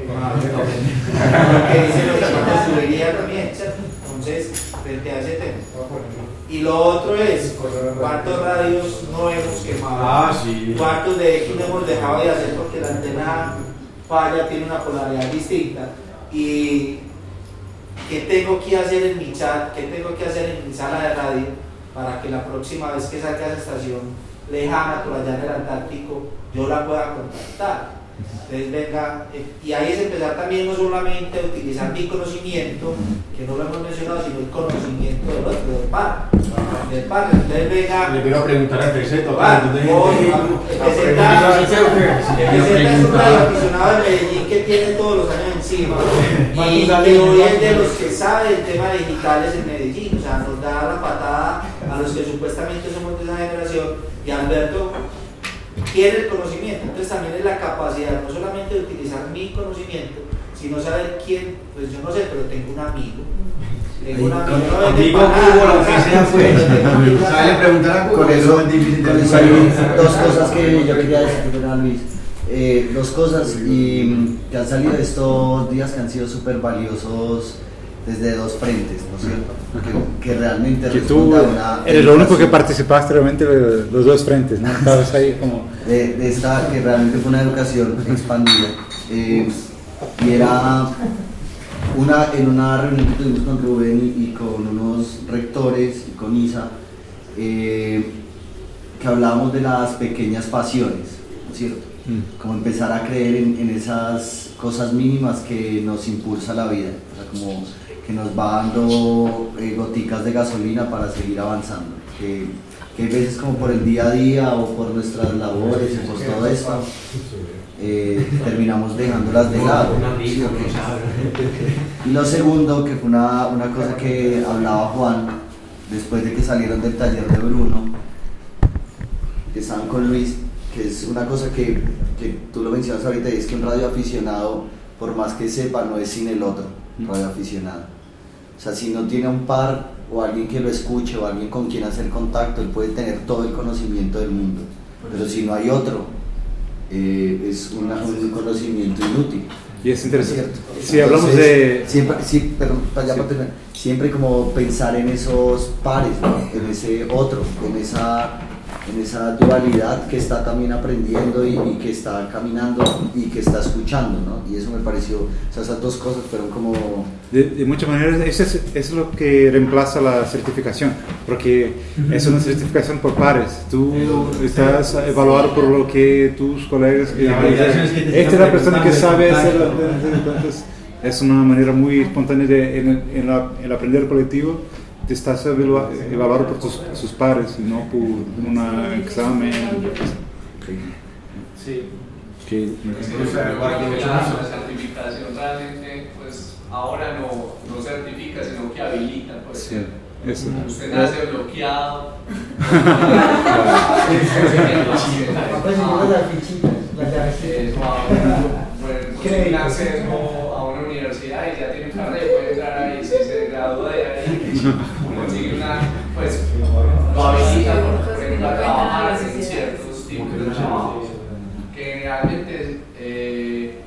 Porque dice lo que construiría también, ¿cierto? Entonces, frente a ese tema. Y lo otro es, ¿cuántos radios no hemos quemado? Ah, sí. ¿Cuántos de X no hemos dejado de hacer porque la antena falla, tiene una polaridad distinta? Y ¿qué tengo que hacer en mi chat? ¿Qué tengo que hacer en mi sala de radio para que la próxima vez que salga a esa estación lejana por allá en el Antártico yo la pueda contactar? Entonces venga, eh, y ahí es empezar también no solamente a utilizar mi conocimiento, que no lo hemos mencionado, sino el conocimiento del otro, del par, del par. Entonces venga, le vengo a preguntar al Peceto, empecé es un radioaficionado de Medellín que tiene todos los años encima y que hoy es de los que sabe el tema de digitales en Medellín, o sea, nos da la patada a a los que supuestamente somos de esa generación, y Alberto quiere el conocimiento, entonces también es la capacidad no solamente de utilizar mi conocimiento, sino saber quién, pues yo no sé, pero tengo un amigo. Tengo un amigo, no amigo Hugo, lo que sea, pues. ¿Sabe preguntar a Hugo? Con eso, con eso hay dos cosas que yo quería decir, perdón, Luis. Eh, dos cosas y que han salido estos días que han sido súper valiosos desde dos frentes, ¿no es cierto? Que, que realmente que tú una eres lo único que participaste realmente de los dos frentes, ¿no? Estabas ahí como... De, de esta, que realmente fue una educación expandida. Eh, y era una, en una reunión que tuvimos con Rubén y, y con unos rectores y con Isa, eh, que hablábamos de las pequeñas pasiones, ¿no es cierto? Mm. Como empezar a creer en, en esas cosas mínimas que nos impulsa la vida, o sea, como que nos va dando eh, goticas de gasolina para seguir avanzando, que, que a veces como por el día a día o por nuestras labores y por todo esto eh, terminamos dejándolas de lado. Y lo segundo, que fue una, una cosa que hablaba Juan después de que salieron del taller de Bruno, que estaban con Luis, que es una cosa que, que tú lo mencionas ahorita, y es que un radioaficionado, por más que sepa, no es sin el otro radioaficionado. O sea, si no tiene un par o alguien que lo escuche o alguien con quien hacer contacto, él puede tener todo el conocimiento del mundo, pero si no hay otro, eh, es una, un conocimiento inútil. Y es interesante. ¿Cierto? Si hablamos Entonces, de... Siempre, sí, perdón, para sí. terminar, siempre como pensar en esos pares, ¿no? En ese otro, en esa... en esa dualidad que está también aprendiendo y, y que está caminando y que está escuchando, ¿no? Y eso me pareció, o sea, esas dos cosas fueron como... De, de muchas maneras, eso es, eso es lo que reemplaza la certificación, porque es una certificación por pares. Tú estás evaluado por lo que tus colegas... Que, esta es la persona que sabe hacerlo, entonces es una manera muy espontánea de, en, en la, el aprender colectivo. Te estás evaluado por tus, sus pares y no por un examen. Sí. Que, o sea, la certificación realmente, pues ahora no, no certifica, sino que habilita. Pues, sí, eso. Usted nace bloqueado. Tiene acceso a una universidad y ya tiene un carnet, puede entrar ahí, si se gradúa de ahí, consigue una, pues lo habilita por ejemplo a trabajar en ciertos tipos de trabajos que realmente eh,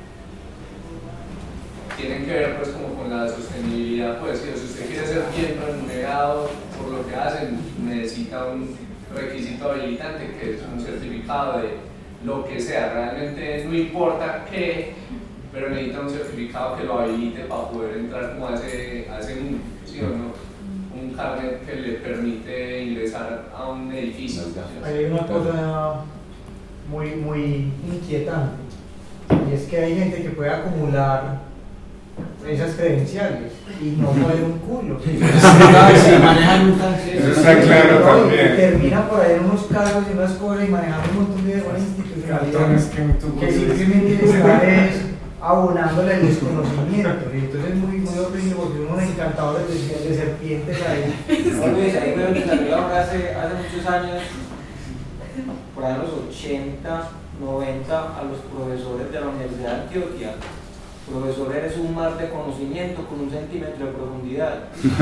tienen que ver pues como con la sostenibilidad. Pues si usted quiere ser bien remunerado por lo que hacen, necesita un requisito habilitante que es un certificado de lo que sea. Realmente no importa qué, pero necesita un certificado que lo habilite para poder entrar como a ese, a ese mundo, ¿sí o no? Un carnet que le permite ingresar a un edificio. Hay una cosa muy, muy inquietante, y es que hay gente que puede acumular esas credenciales y no mueve un culo. Sí, manejan un taxi. Eso está claro también. Termina por ahí en unos cargos y unas cosas y manejando un montón de buenas institucionalidades que simplemente está es abonándole el desconocimiento. Y entonces es muy, muy horrible porque uno es encantador de, de serpientes ahí. Oye, ahí veo que salió ahora hace, hace muchos años, por ahí en los ochenta, noventa, a los profesores de la Universidad de Antioquia. Profesor, eres un mar de conocimiento con un centímetro de profundidad.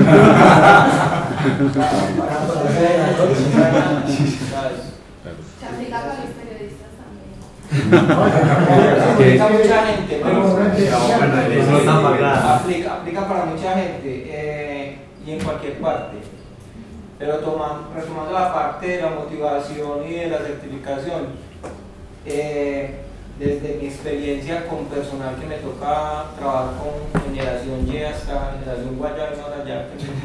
Se aplica para los periodistas también. Aplica mucha gente, pero aplica, aplica para mucha gente eh, y en cualquier parte. Pero tomando, retomando la parte de la motivación y de la certificación, eh, desde mi experiencia con personal que me toca trabajar con generación Y hasta generación Guayar, no allá,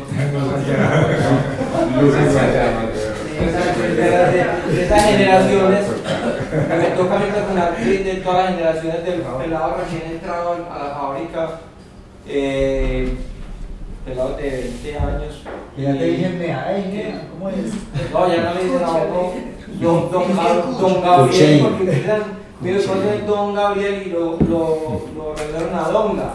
de esas generaciones, me toca a mí personal de todas las generaciones del pelado recién entrado a la fábrica, eh, pelado de veinte años. Y ya te dicen, nea, ¿cómo es? No, ya no le dicen a uno don, don, don Gabriel, porque utilizan. Mi esposo es Don Gabriel y lo, lo, lo arreglaron a Donga.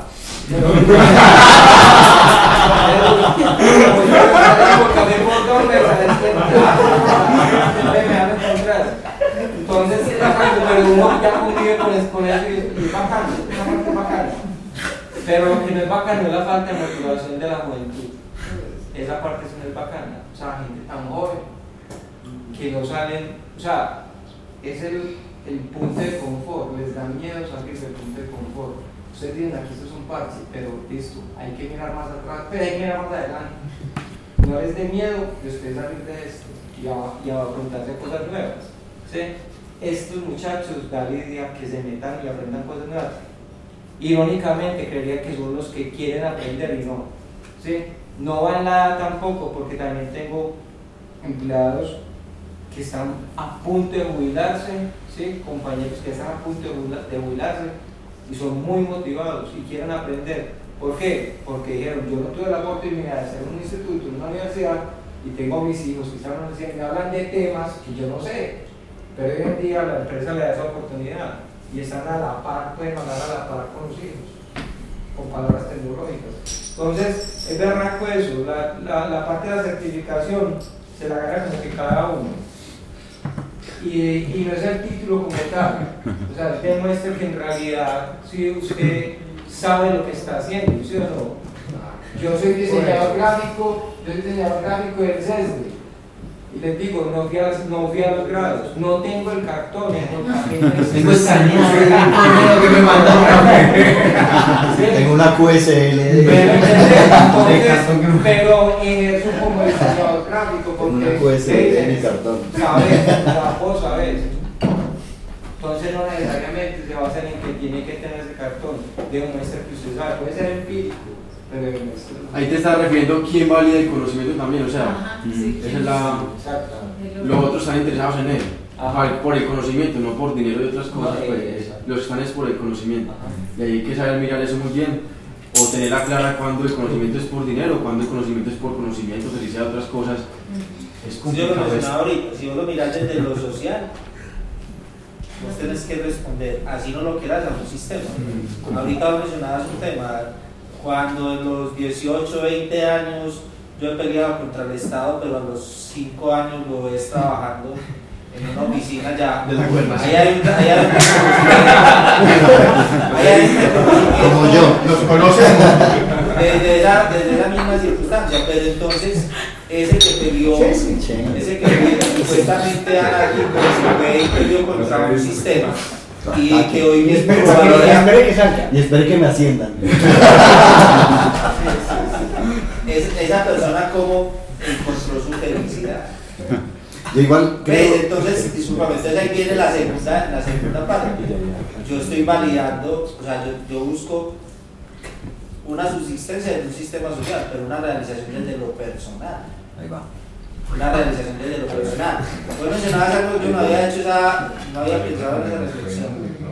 bacano es la falta de motivación de la juventud. Esa parte es muy bacana. O sea, gente tan joven que no salen, o sea, es el, el punto de confort, les da miedo salir del punto de confort. Ustedes dicen aquí esto es un parche, pero listo, hay que mirar más atrás, pero hay que mirar más adelante. No les dé miedo de ustedes salir de esto y a, y a afrontarse a cosas nuevas. ¿Sí? Estos muchachos, da la idea que se metan y aprendan cosas nuevas. Irónicamente, creería que son los que quieren aprender y no. ¿Sí? No van nada tampoco, porque también tengo empleados que están a punto de jubilarse, ¿sí? Compañeros que están a punto de jubilarse y son muy motivados y quieren aprender. ¿Por qué? Porque dijeron, yo no tuve la oportunidad de hacer un instituto, una universidad, y tengo a mis hijos que están en la universidad y me hablan de temas que yo no sé, pero hoy en día la empresa le da esa oportunidad y están a la par, pueden hablar a la par con los hijos, con palabras tecnológicas. Entonces, es berraco eso, la, la, la parte de la certificación se la gana como que cada uno. Y, y no es el título como tal, o sea, demuestra que en realidad, si usted sabe lo que está haciendo, ¿sí o no? Yo soy diseñador gráfico, yo soy diseñador gráfico del C E S D. Y les digo, no fui, a, no fui a los grados, no tengo el cartón, tengo el cartón que me mandaron. Tengo una Q S L de pero, pero ejerzo como diseñador gráfico porque una Q S L de mi cartón. Sabes, vos sabes. Entonces no necesariamente se basa en que tiene que tener ese cartón, demuestra que usted sabe, puede ser empírico. Ahí te estás refiriendo quién valida el conocimiento también, o sea, ajá, sí, esa es la, los otros están interesados en él, ajá, por el conocimiento, no por dinero y otras cosas, pues, los que están es por el conocimiento, ajá, y ahí hay que saber mirar eso muy bien, o tenerla clara cuando el conocimiento es por dinero, cuando el conocimiento es por conocimiento, que si sea otras cosas, es complicado. Yo lo mencionaba ahorita, si vos lo mirás desde lo social, vos tenés que responder, así no lo quieras, a un sistema. Mm. Ahorita vos mencionabas un tema. Cuando en los dieciocho, veinte años yo he peleado contra el Estado, pero a los cinco años lo ves trabajando en una oficina ya. De la cuerda. Ahí hay un ahí hay un ahí hay un como yo, los conocemos. Desde la, desde la misma circunstancia, pero entonces ese que peleó, ese que peleó supuestamente anárquico, se peleó contra un sistema. Y que hoy mismo todavía y espere que me asciendan. es, esa persona como encontró su felicidad. Yo igual creo... Entonces, discúlpame, entonces ahí viene la segunda, la segunda parte. Yo estoy validando, o sea, yo, yo busco una subsistencia de un sistema social, pero una realización desde lo personal. Ahí va. Una realización desde lo personal. Vos mencionabas algo, yo no había hecho esa, no había pensado en esa reflexión.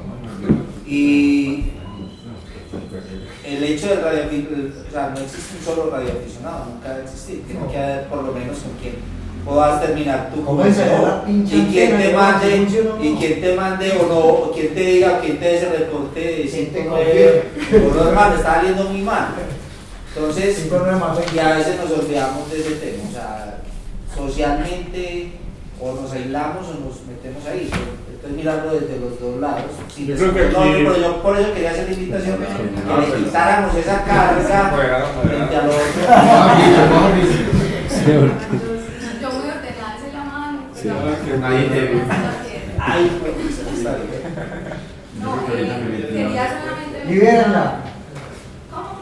Y el hecho de radioaficionado, o sea, no existe un solo radioaficionado, nunca va a existir, tiene que haber por lo menos con quien puedas terminar tu conversación y quien te mande, y quien te mande o no, o quien te diga, o quien te dé ese reporte de ciento nueve, o no, hermano, está saliendo muy mal. Entonces, y a veces nos olvidamos de ese tema, o sea, socialmente o nos aislamos o nos metemos ahí. Entonces mirarlo desde los dos lados. Sí, yo creo que aquí... no, pero yo por eso quería hacer la invitación que no, le quitáramos esa carga frente a lo otro. Yo muy ordenada en la mano. Sí, que nadie te ve. Ay, pues está bien. No, eh, quería solamente... Libérenla. ¿Cómo?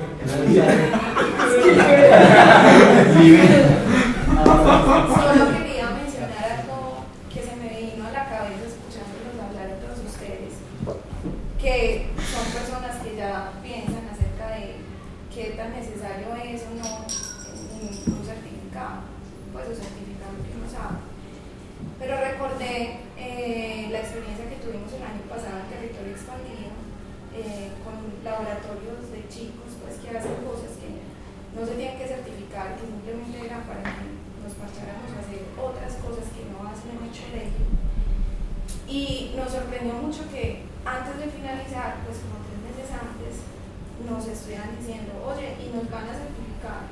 Solo quería mencionar algo que se me vino a la cabeza escuchándolos hablar a todos ustedes, que son personas que ya piensan acerca de qué tan necesario es o no un, un certificado, pues o certificado que uno sabe. Pero recordé eh, la experiencia que tuvimos el año pasado en Territorio Expandido eh, con laboratorios de chicos pues que hacen cosas que no se tienen que certificar, que simplemente eran para que nos marcháramos a hacer otras cosas que no hacen en el colegio. Y nos sorprendió mucho que antes de finalizar, pues como tres meses antes, nos estuvieran diciendo, oye, y nos van a certificar.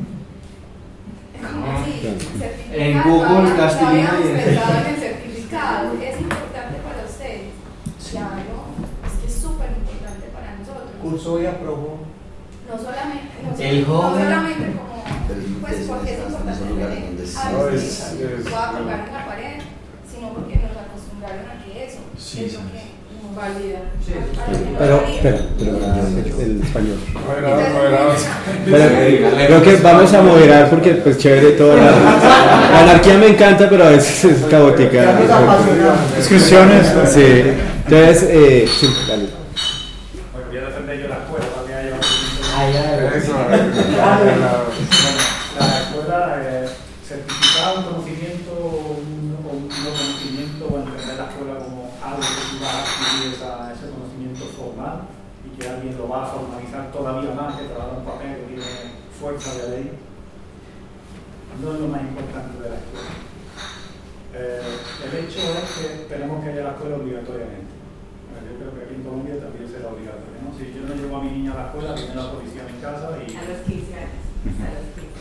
¿Cómo así? Certificar. En Google, no Castellano habíamos y... pensado en el certificado. Es importante para ustedes. Claro, es que es súper importante para nosotros. Curso y aprobó. No no solamente, no, El no joven- solamente como, pues porque es importante tener, ah, No, sí, es- es- voy a colgar en la pared, sino porque nos acostumbraron a que eso Sí, es sí. lo que nos Valida. Sí. Pero, pero, pero el español. Moderador, moderador. Pero, eh, creo que vamos a moderar porque pues chévere toda la, la anarquía me encanta, pero a veces es caótica. Discusiones. Sí. Entonces, eh, sí, dale. Bueno, voy a defender yo la escuela para que haya Eso, la escuela, eh, certificar un conocimiento un, o un no conocimiento o entender la escuela como algo que tú vas a adquirir esa- ese conocimiento formal y que alguien lo va a formalizar todavía más, que te va a dar un papel que tiene fuerza de ley, no es lo más importante de la escuela. Eh, el hecho es que tenemos que ir a la escuela obligatoriamente. Bueno, yo creo que aquí en Colombia también será obligatorio, ¿no? Si yo no llevo a mi niña a la escuela, viene la policía a mi casa y... A los quince años. A los quince.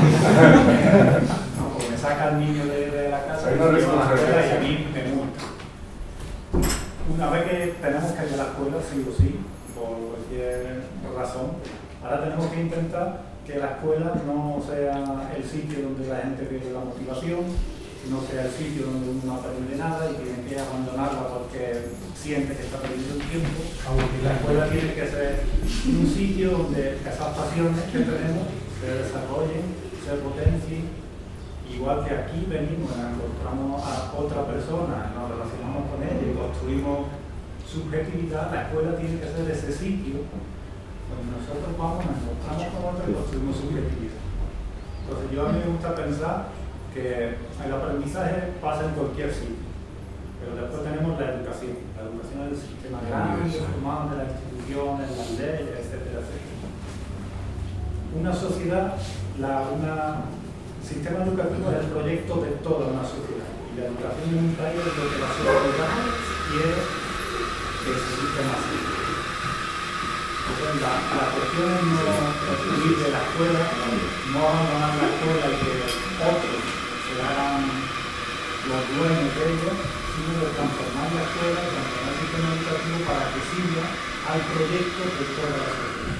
No, porque me saca el niño de, de la casa Hay y una me lleva a la escuela y a responsabilidad. mí me multa. Una vez que tenemos que ir a la escuela, sí o sí, por cualquier razón, ahora tenemos que intentar que la escuela no sea el sitio donde la gente pierde la motivación, no sea el sitio donde uno no aprende nada y tiene que abandonarla porque siente que está perdiendo el tiempo. La escuela tiene que ser un sitio donde esas pasiones que tenemos se desarrollen, se potencien. Igual que aquí venimos, encontramos a otra persona, nos relacionamos con ella y construimos subjetividad, la escuela tiene que ser ese sitio donde nosotros vamos, nos encontramos con otra y construimos subjetividad. Entonces yo a mí me gusta pensar que el aprendizaje pasa en cualquier sitio, pero después tenemos la educación. La educación es el sistema grande, formado de las instituciones, las leyes, etcétera, etcétera. Una sociedad, la, una, el sistema educativo es el proyecto de toda una sociedad, y la educación en un país es lo que la sociedad quiere que ese sistema siga. Entonces, la, la cuestión es no excluir de la escuela, no abandonar la escuela y que otros se hagan los dueños de ellos, sino de transformar la escuela, transformar el sistema educativo para que sirva al proyecto de toda la sociedad.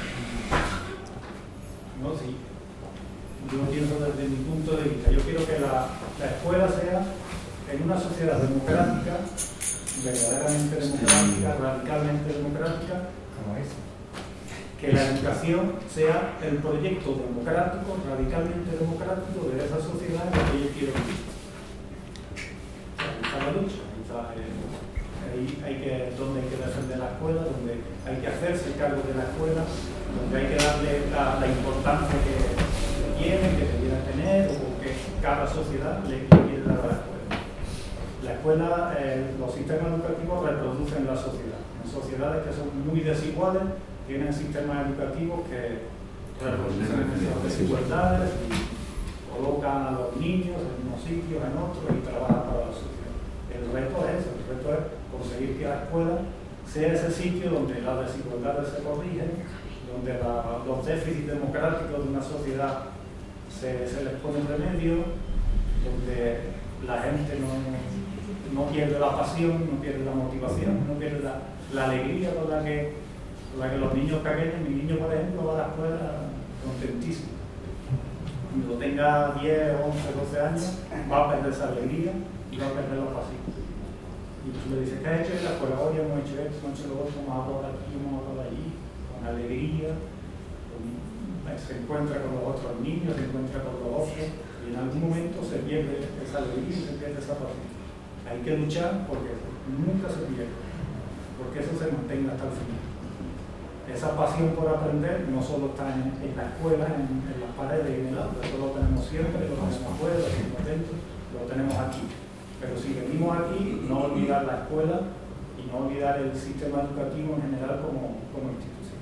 ¿No? Sí. Yo pienso desde mi punto de vista, yo quiero que la, la escuela sea en una sociedad democrática, verdaderamente democrática, radicalmente democrática, como es. Que la educación sea el proyecto democrático, radicalmente democrático de esa sociedad en la que yo quiero vivir. Ahí está la lucha, ahí, está, eh, ahí hay que, donde hay que defender la escuela, donde hay que hacerse cargo de la escuela, donde hay que darle la, la importancia que le tiene, que debiera tener, o que cada sociedad le, le quiere dar a la escuela. La escuela, eh, los sistemas educativos reproducen la sociedad. En sociedades que son muy desiguales, tienen sistemas educativos que reproducen esas desigualdades y colocan a los niños en unos sitios, en otros y trabajan para la sociedad. El reto es eso, el reto es conseguir que la escuela sea ese sitio donde las desigualdades se corrigen, donde la, los déficits democráticos de una sociedad se, se les pone remedio, donde la gente no, no pierde la pasión, no pierde la motivación, no pierde la, la alegría con la que la que los niños pequeños, mi niño por ejemplo va a la escuela contentísimo. Cuando tenga diez, once, doce años va a perder esa alegría y va a perder la pasión. Y tú le dices, ¿qué has hecho en la escuela? Hoy hemos hecho esto, hemos hecho lo otro, hemos hablado aquí, hemos hablado allí, con alegría, con, se encuentra con los otros niños, se encuentra con los otros y en algún momento se pierde esa alegría y se pierde esa pasión. Hay que luchar porque nunca se pierde, porque eso se mantenga hasta el final. Esa pasión por aprender no solo está en, en la escuela, en, en las paredes y en el aula, eso lo tenemos siempre, lo tenemos afuera, lo tenemos dentro, lo tenemos aquí. Pero si venimos aquí, no olvidar la escuela y no olvidar el sistema educativo en general como, como institución.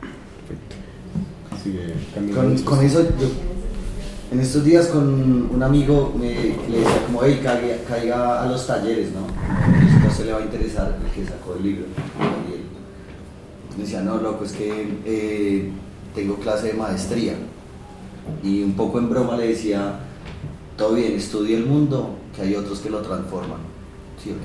Con, con eso, yo, en estos días con un amigo me, le decía como, hey, caiga, caiga a los talleres, ¿no? No se le va a interesar el que sacó el libro. Y él me decía, no, loco, es que eh, tengo clase de maestría. Y un poco en broma le decía, todo bien, estudie el mundo, que hay otros que lo transforman. ¿Sí o qué?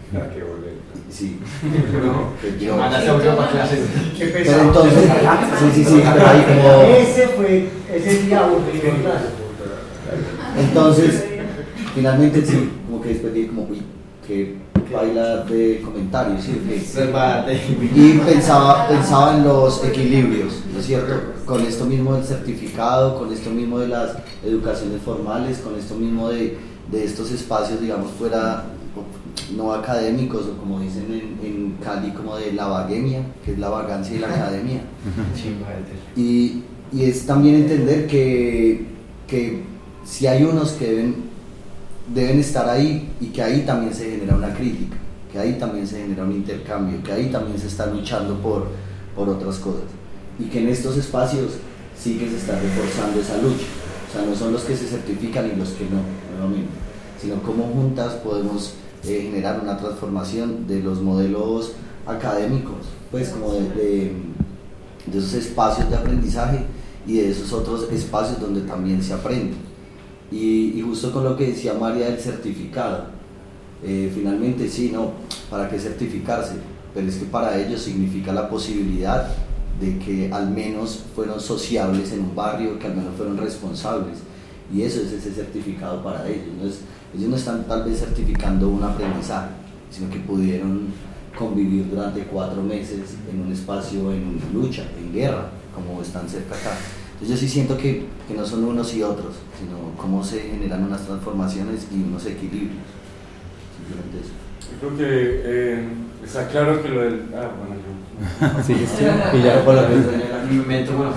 Ah, qué boleta. Sí. No, manda ese audio para clases. Qué Pero pesado. entonces, sí, sí, sí, pero ahí como... Ese fue, ese día aburrido, claro. Entonces, finalmente sí, como que después dije como, uy, que baila de comentarios, ¿sí? Y pensaba, pensaba en los equilibrios, ¿no es cierto? Con esto mismo del certificado, con esto mismo de las educaciones formales, con esto mismo de, de estos espacios, digamos, fuera, no académicos, o como dicen en, en Cali, como de la vaguemia, que es la vagancia y la academia. Y, y es también entender que, que si hay unos que deben deben estar ahí y que ahí también se genera una crítica, que ahí también se genera un intercambio, que ahí también se está luchando por, por otras cosas y que en estos espacios sí que se está reforzando esa lucha. O sea, no son los que se certifican y los que no, nuevamente, sino cómo juntas podemos eh, generar una transformación de los modelos académicos, pues como de, de, de esos espacios de aprendizaje y de esos otros espacios donde también se aprende. Y, y justo con lo que decía María del certificado, eh, finalmente sí, no, ¿para qué certificarse? Pero es que para ellos significa la posibilidad de que al menos fueron sociables en un barrio, que al menos fueron responsables, y eso es ese certificado para ellos. ¿No? Es, ellos no están tal vez certificando un aprendizaje, sino que pudieron convivir durante cuatro meses en un espacio en lucha, en guerra, como están cerca acá. Entonces yo sí siento que, que no son unos y otros, sino cómo se generan unas transformaciones y unos equilibrios. Simplemente eso. Yo creo que eh, está claro que lo del... Ah, bueno, yo... Sí, sí, y ya por la invento, bueno.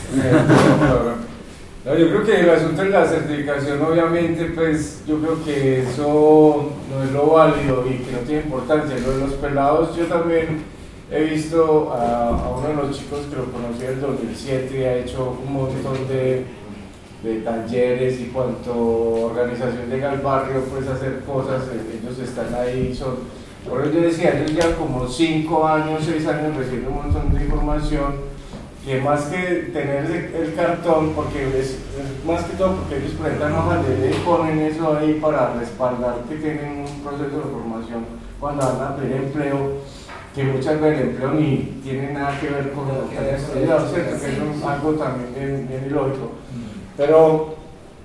No, yo creo que el asunto de la certificación, obviamente, pues yo creo que eso no es lo válido y que no tiene importancia. Lo de los pelados, yo también he visto a, a uno de los chicos que lo conocí en el dos mil siete y ha hecho un montón de, de talleres y cuanto organización llega al barrio, pues hacer cosas, ellos están ahí, son, por eso yo decía, ellos llevan como cinco años, seis años recibiendo un montón de información, que más que tener el cartón, porque es, es más que todo porque ellos presentan hojas de ley y ponen eso ahí para respaldar que tienen un proceso de formación cuando van a pedir empleo, que muchas veces el empleo ni tiene nada que ver con lo que han estudiado, ¿cierto? Que es algo también bien, bien ilógico. Pero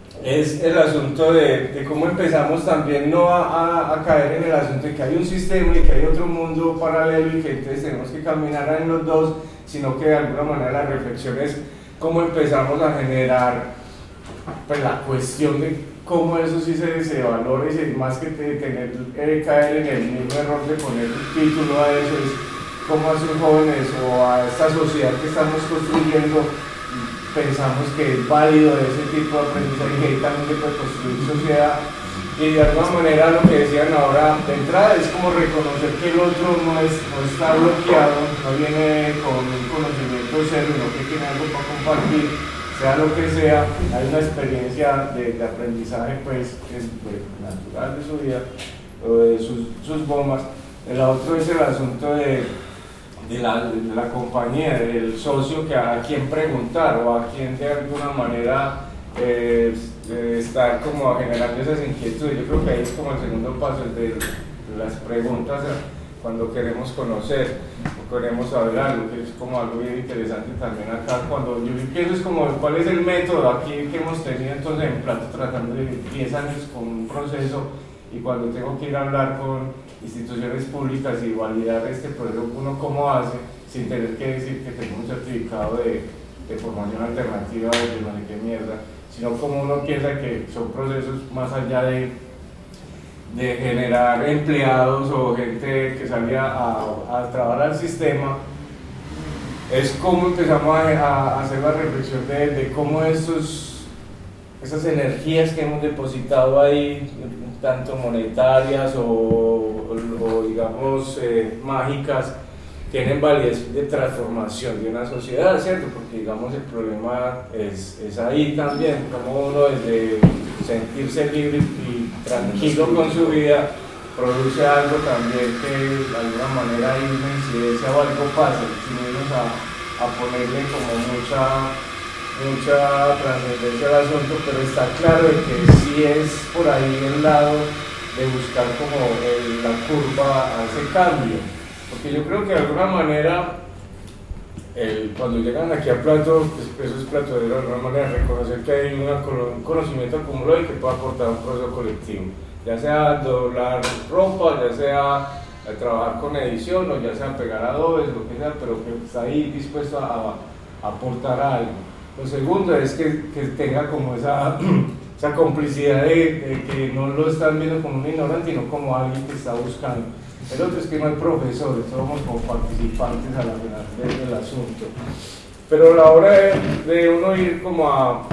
es el asunto de, de cómo empezamos también no a, a, a caer en el asunto de que hay un sistema y que hay otro mundo paralelo y que entonces tenemos que caminar en los dos, sino que de alguna manera la reflexión es cómo empezamos a generar pues, la cuestión de cómo eso sí se, se valora y se, más que tener, eh, caer en el mismo error de poner un título a eso, es cómo a sus jóvenes o a esta sociedad que estamos construyendo pensamos que es válido ese tipo de aprendizaje y también se puede construir sociedad. Y de alguna manera lo que decían ahora de entrada es como reconocer que el otro no, es, no está bloqueado, no viene con un conocimiento cero, sino que tiene algo para compartir, sea lo que sea, hay una experiencia de, de aprendizaje pues, que es pues, natural de su vida, o de sus, sus bombas. El otro es el asunto de, de, la, de la compañía, del socio, que a quien preguntar o a quien de alguna manera eh, de estar como generando esas inquietudes. Yo creo que ahí es como el segundo paso, el de, de las preguntas cuando queremos conocer o queremos hablar, algo que es como algo bien interesante también acá. Cuando yo pienso es como cuál es el método aquí que hemos tenido entonces en Plato, tratando de diez años con un proceso, y cuando tengo que ir a hablar con instituciones públicas y validar este proceso, uno cómo hace sin tener que decir que tengo un certificado de, de formación alternativa o de no sé qué mierda, sino como uno piensa que son procesos más allá de, de generar empleados o gente que salga a, a trabajar al sistema. Es como empezamos a, a hacer la reflexión de, de cómo estos, esas energías que hemos depositado ahí, tanto monetarias o, o, o digamos eh, mágicas, tienen validez de transformación de una sociedad, ¿cierto? Porque digamos el problema es, es ahí también, como uno desde sentirse libre y tranquilo con su vida produce algo también que de alguna manera hay una incidencia o algo pasa, si venimos a, a ponerle como mucha, mucha trascendencia al asunto, pero está claro de que sí es por ahí el lado de buscar como el, la curva a ese cambio, porque yo creo que de alguna manera el, cuando llegan aquí a Plato, pues, eso es Plato de alguna manera reconocer que hay una, un conocimiento acumulado y que puede aportar un proceso colectivo, ya sea doblar ropa, ya sea trabajar con edición o ya sea pegar adobes, lo que sea, pero que está ahí dispuesto a, a aportar algo. Lo segundo es que, que tenga como esa, esa complicidad de, de que no lo están viendo como un ignorante, sino como alguien que está buscando. El otro es que no hay profesores, somos como participantes a la final del, del asunto. Pero a la hora de, de uno ir como a,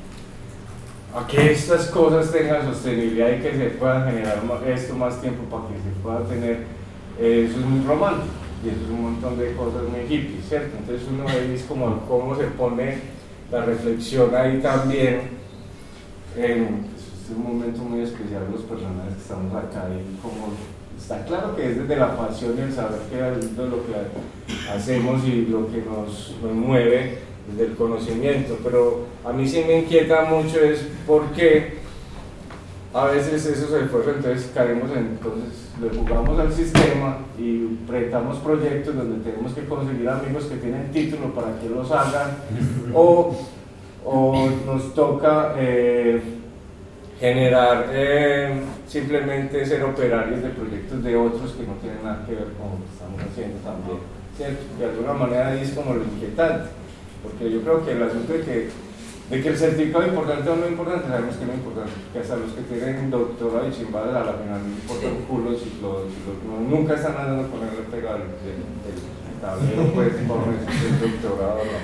a que estas cosas tengan sostenibilidad y que se pueda generar esto más tiempo para que se pueda tener, eh, eso es muy romántico y eso es un montón de cosas muy hippies, ¿cierto? Entonces uno ve es como cómo se pone la reflexión ahí también. Eh, es un momento muy especial los personajes que estamos acá y como está claro que es desde la pasión y el saber que es lo que hacemos y lo que nos, nos mueve desde el conocimiento, pero a mí sí me inquieta mucho es porque a veces esos esfuerzos entonces caemos en, entonces le jugamos al sistema y presentamos proyectos donde tenemos que conseguir amigos que tienen título para que los hagan o, o nos toca eh, generar eh, simplemente ser operarios de proyectos de otros que no tienen nada que ver con lo que estamos haciendo también, ¿cierto? De alguna manera ahí es como lo inquietante, porque yo creo que el asunto de que, de que el certificado es importante o no es importante, sabemos que no es importante, que hasta los que tienen doctorado y chimbadas a la final no importa un culo si lo, si lo, no, nunca están andando con el pegado del, del tablero, pues por el doctorado, ¿no?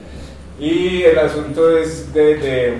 Y el asunto es de, de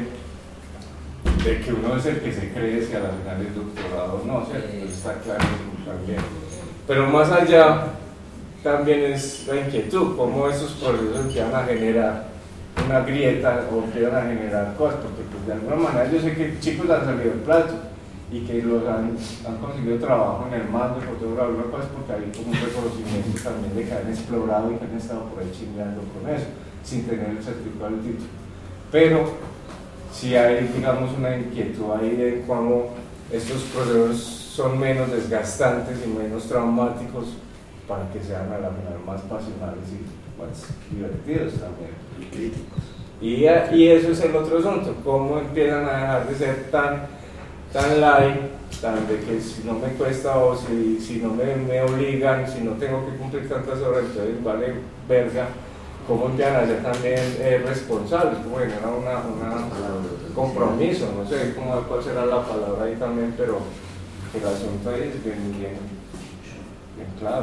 de que uno es el que se cree si a la final es doctorado o no, ¿cierto? Está claro también. Pero más allá también es la inquietud, cómo esos procesos empiezan a generar una grieta o empiezan a generar cosas, porque pues, de alguna manera yo sé que chicos han salido del Plato y que los han, han conseguido trabajo en el mando, fotógrafo, alguna cosa, porque hay como un reconocimiento también de que han explorado y que han estado por ahí chingando con eso, sin tener el certificado del título. Pero si hay, digamos, una inquietud ahí de cómo estos procesos son menos desgastantes y menos traumáticos para que sean a la final más pasionales y más divertidos también, y críticos. Y, y eso es el otro asunto, cómo empiezan a dejar de ser tan, tan light, tan de que si no me cuesta o si, si no me, me obligan, si no tengo que cumplir tantas horas, entonces vale verga. Cómo empiezan a ser también eh, responsables, cómo generar una, una compromiso, no sé cómo, cuál será la palabra ahí también, pero el asunto ahí es bien, bien, bien clave.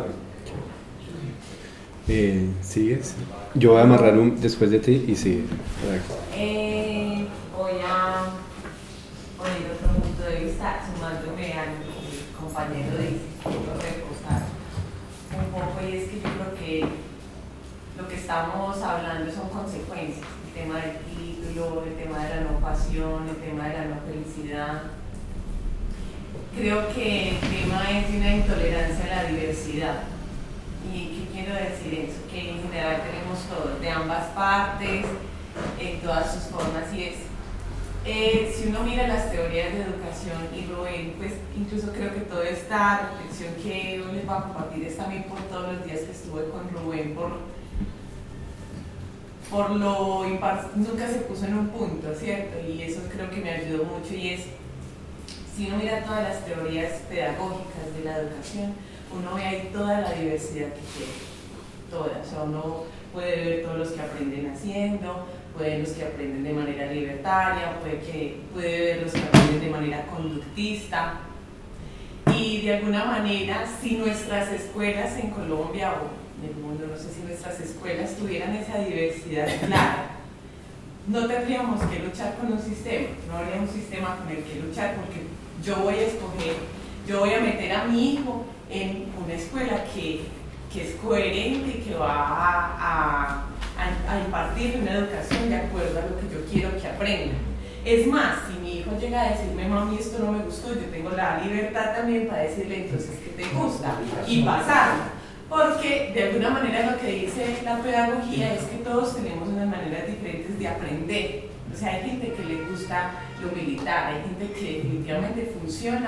Eh, ¿Sigues? Yo voy a amarrar un, después de ti y sigue. Eh, voy a poner otro punto de vista, sumándome al compañero de Instituto Recostar un poco, y es que yo creo que lo que estamos hablando son consecuencias, el tema del título, el tema de la no pasión, el tema de la no felicidad. Creo que el tema es de una intolerancia a la diversidad. ¿Y qué quiero decir eso? Que en general tenemos todo, de ambas partes, en todas sus formas, y es, eh, si uno mira las teorías de educación, y Rubén, pues incluso creo que toda esta reflexión que yo les voy a compartir es también por todos los días que estuve con Rubén, por por lo impar nunca se puso en un punto, ¿cierto? Y eso creo que me ayudó mucho, y es, si uno mira todas las teorías pedagógicas de la educación, uno ve ahí toda la diversidad que tiene, toda, o sea, uno puede ver todos los que aprenden haciendo, puede ver los que aprenden de manera libertaria, puede, que, puede ver los que aprenden de manera conductista, y de alguna manera, si nuestras escuelas en Colombia o en el mundo, no sé si nuestras escuelas tuvieran esa diversidad clara, no tendríamos que luchar con un sistema, no habría un sistema con el que luchar, porque yo voy a escoger, yo voy a meter a mi hijo en una escuela que, que es coherente, que va a, a, a impartir una educación de acuerdo a lo que yo quiero que aprenda. Es más, si mi hijo llega a decirme, mami, esto no me gustó, yo tengo la libertad también para decirle, entonces, ¿qué te gusta? Y pasarlo. Porque de alguna manera lo que dice la pedagogía es que todos tenemos unas maneras diferentes de aprender. O sea, hay gente que le gusta lo militar, hay gente que definitivamente funciona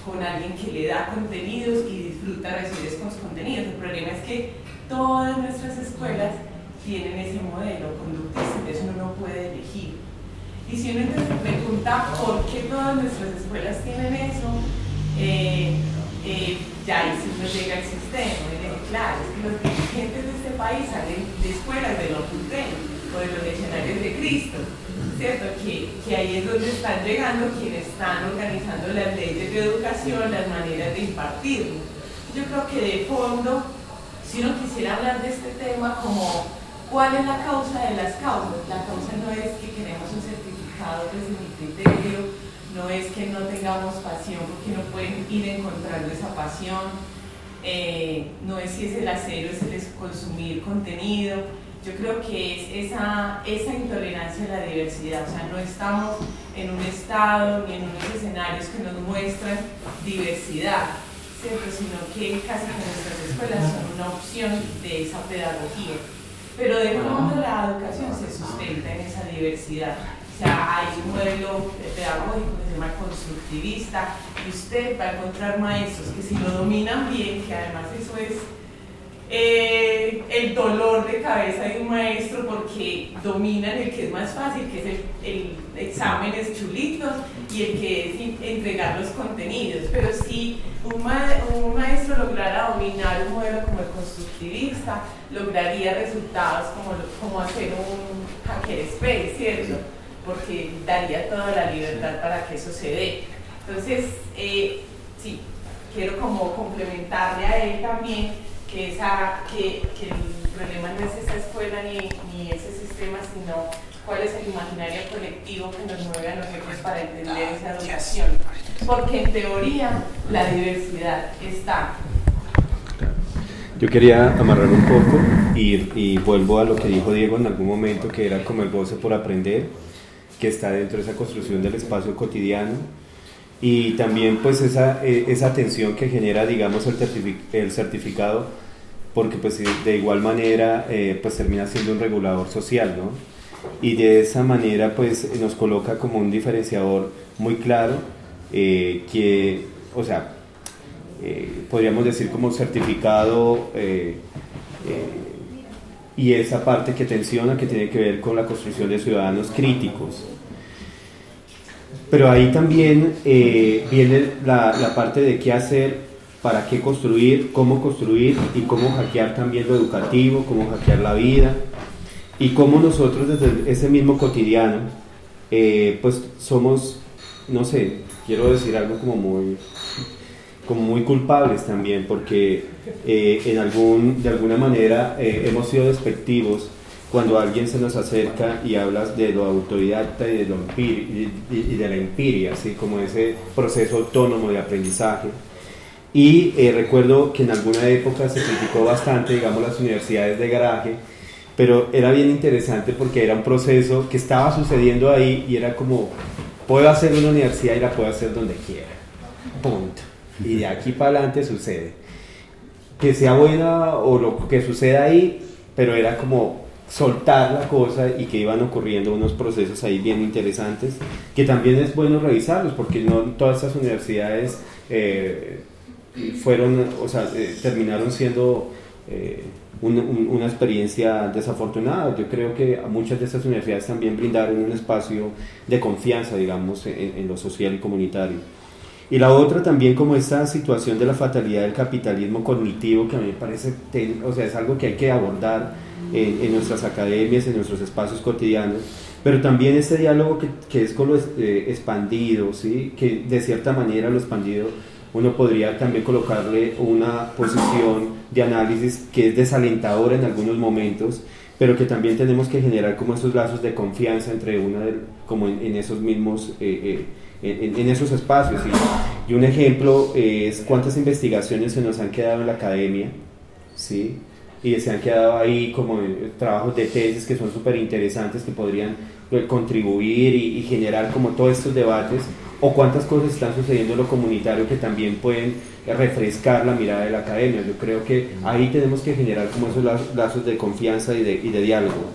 con alguien que le da contenidos y disfruta recibir esos contenidos. El problema es que todas nuestras escuelas tienen ese modelo conductista, entonces uno no puede elegir. Y si uno entonces se pregunta por qué todas nuestras escuelas tienen eso, eh, eh, ya ahí sí nos llega el sistema. Y dice, claro, es que los dirigentes de este país salen de escuelas de los Fontaine o de los Legionarios de Cristo, ¿cierto? Que, que ahí es donde están llegando quienes están organizando las leyes de educación, las maneras de impartirlo. Yo creo que de fondo, si uno quisiera hablar de este tema como ¿cuál es la causa de las causas? La causa no es que queremos un certificado desde mi criterio, no es que no tengamos pasión porque no pueden ir encontrando esa pasión, eh, no es si es el hacer o es el consumir contenido. Yo creo que es esa, esa intolerancia a la diversidad, o sea, no estamos en un estado ni en unos escenarios que nos muestran diversidad, ¿cierto? Sino que casi que nuestras escuelas son una opción de esa pedagogía. Pero de fondo la educación se sustenta en esa diversidad. O sea, hay un modelo pedagógico que se llama constructivista y usted va a encontrar maestros que si lo dominan bien, que además eso es eh, el dolor de cabeza de un maestro porque dominan el que es más fácil, que es el, el exámenes chulitos y el que es entregar los contenidos. Pero si un, ma un maestro lograra dominar un modelo como el constructivista, lograría resultados como, como hacer un hackerspace, ¿cierto? Porque daría toda la libertad para que eso se dé. Entonces, eh, sí, quiero como complementarle a él también que, esa, que, que el problema no es esa escuela ni, ni ese sistema, sino cuál es el imaginario colectivo que nos mueve a nosotros para entender esa educación. Porque en teoría la diversidad está. Yo quería amarrar un poco y, y vuelvo a lo que dijo Diego en algún momento, que era como el goce por aprender, que está dentro de esa construcción del espacio cotidiano, y también pues esa, esa tensión que genera, digamos, el, certific el certificado, porque pues de igual manera eh, pues termina siendo un regulador social, ¿no? Y de esa manera pues nos coloca como un diferenciador muy claro, eh, que, o sea, eh, podríamos decir como certificado, eh, eh, y esa parte que tensiona, que tiene que ver con la construcción de ciudadanos críticos. Pero ahí también eh, viene la, la parte de qué hacer, para qué construir, cómo construir y cómo hackear también lo educativo, cómo hackear la vida, y cómo nosotros desde ese mismo cotidiano eh, pues somos, no sé, quiero decir algo como muy, como muy culpables también, porque eh, en algún, de alguna manera eh, hemos sido despectivos cuando alguien se nos acerca y hablas de lo autodidacta y de, lo empiri, y, y de la empiria, ¿sí? Como ese proceso autónomo de aprendizaje. Y eh, recuerdo que en alguna época se criticó bastante, digamos, las universidades de garaje, pero era bien interesante porque era un proceso que estaba sucediendo ahí y era como, puedo hacer una universidad y la puedo hacer donde quiera, punto. Y de aquí para adelante sucede. Que sea buena o lo que suceda ahí, pero era como soltar la cosa y que iban ocurriendo unos procesos ahí bien interesantes, que también es bueno revisarlos, porque no todas estas universidades eh, fueron, o sea, eh, terminaron siendo eh, un, un, una experiencia desafortunada. Yo creo que a muchas de estas universidades también brindaron un espacio de confianza, digamos, en, en lo social y comunitario. Y la otra también, como esta situación de la fatalidad del capitalismo cognitivo, que a mí me parece, o sea, es algo que hay que abordar en, en nuestras academias, en nuestros espacios cotidianos, pero también este diálogo que, que es con lo eh, expandido, ¿sí? Que de cierta manera lo expandido uno podría también colocarle una posición de análisis que es desalentadora en algunos momentos, pero que también tenemos que generar como esos lazos de confianza entre una de, como en, en esos mismos eh, eh, en, en esos espacios, ¿sí? Y un ejemplo es cuántas investigaciones se nos han quedado en la academia, ¿sí? Y se han quedado ahí como trabajos de tesis que son súper interesantes, que podrían contribuir y, y generar como todos estos debates, o cuántas cosas están sucediendo en lo comunitario que también pueden refrescar la mirada de la academia. Yo creo que ahí tenemos que generar como esos lazos, lazos de confianza y de, y de diálogo.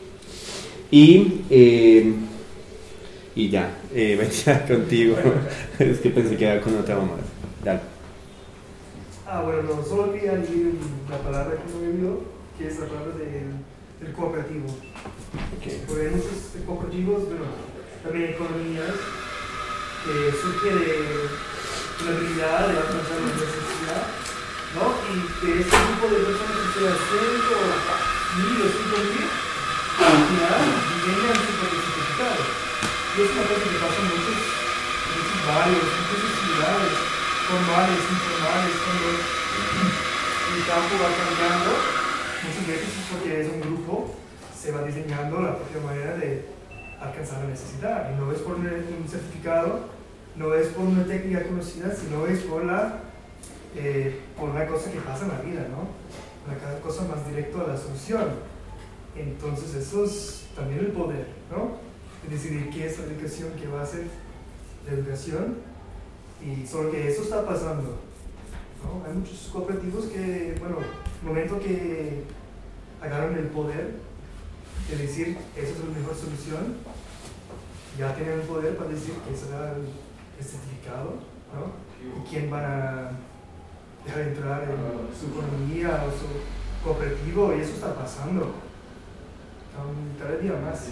Y, eh, y ya, eh, venía contigo, es que pensé que era con otra mamá. Dale. Ah, bueno, no, solo quería añadir la palabra que no me vio, que es la palabra del, del cooperativo. Okay. Porque hay muchos cooperativos, bueno, también economías, que surgen de la habilidad de alcanzar la necesidad, ¿no? Y que este grupo de personas que se hacen o mil o cinco mil, al final vengan súper certificados. Y es una cosa que pasa en muchos, muchos barrios, muchas ciudades, formales, informales, cuando el campo va cambiando, muchas veces es porque es un grupo, se va diseñando la propia manera de alcanzar la necesidad. Y no es por un certificado, no es por una técnica conocida, sino es por la eh, por una cosa que pasa en la vida, ¿no? Una cosa más directa a la solución. Entonces eso es también el poder, ¿no? De decidir qué es la educación, qué va a ser la educación, y solo que eso está pasando, ¿no? Hay muchos cooperativos que, bueno, el momento que agarran el poder de decir esa es la mejor solución, ya tienen el poder para decir que será el, el certificado, ¿no? Y quién van a dejar entrar en su economía o su cooperativo, y eso está pasando um, cada día más.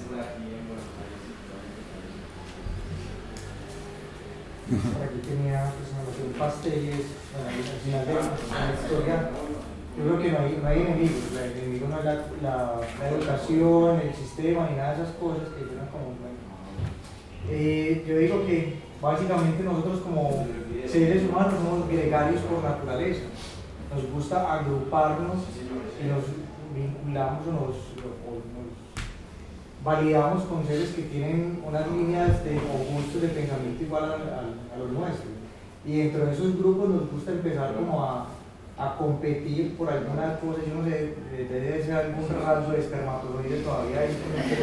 Aquí tenía presentación pasteles al final de la historia. Yo creo que no hay, no hay enemigos, el enemigo no es la, la, la educación, el sistema, ni nada de esas cosas que llegan como bueno. Eh, yo digo que básicamente nosotros como seres humanos somos gregarios por naturaleza. Nos gusta agruparnos y nos vinculamos o nos, o nos validamos con seres que tienen unas líneas de, o gustos de pensamiento igual a, a, a los nuestros. Y dentro de esos grupos nos gusta empezar como a, a competir por alguna cosa. Yo no sé, debe ser algún rasgo de espermatozoide todavía ahí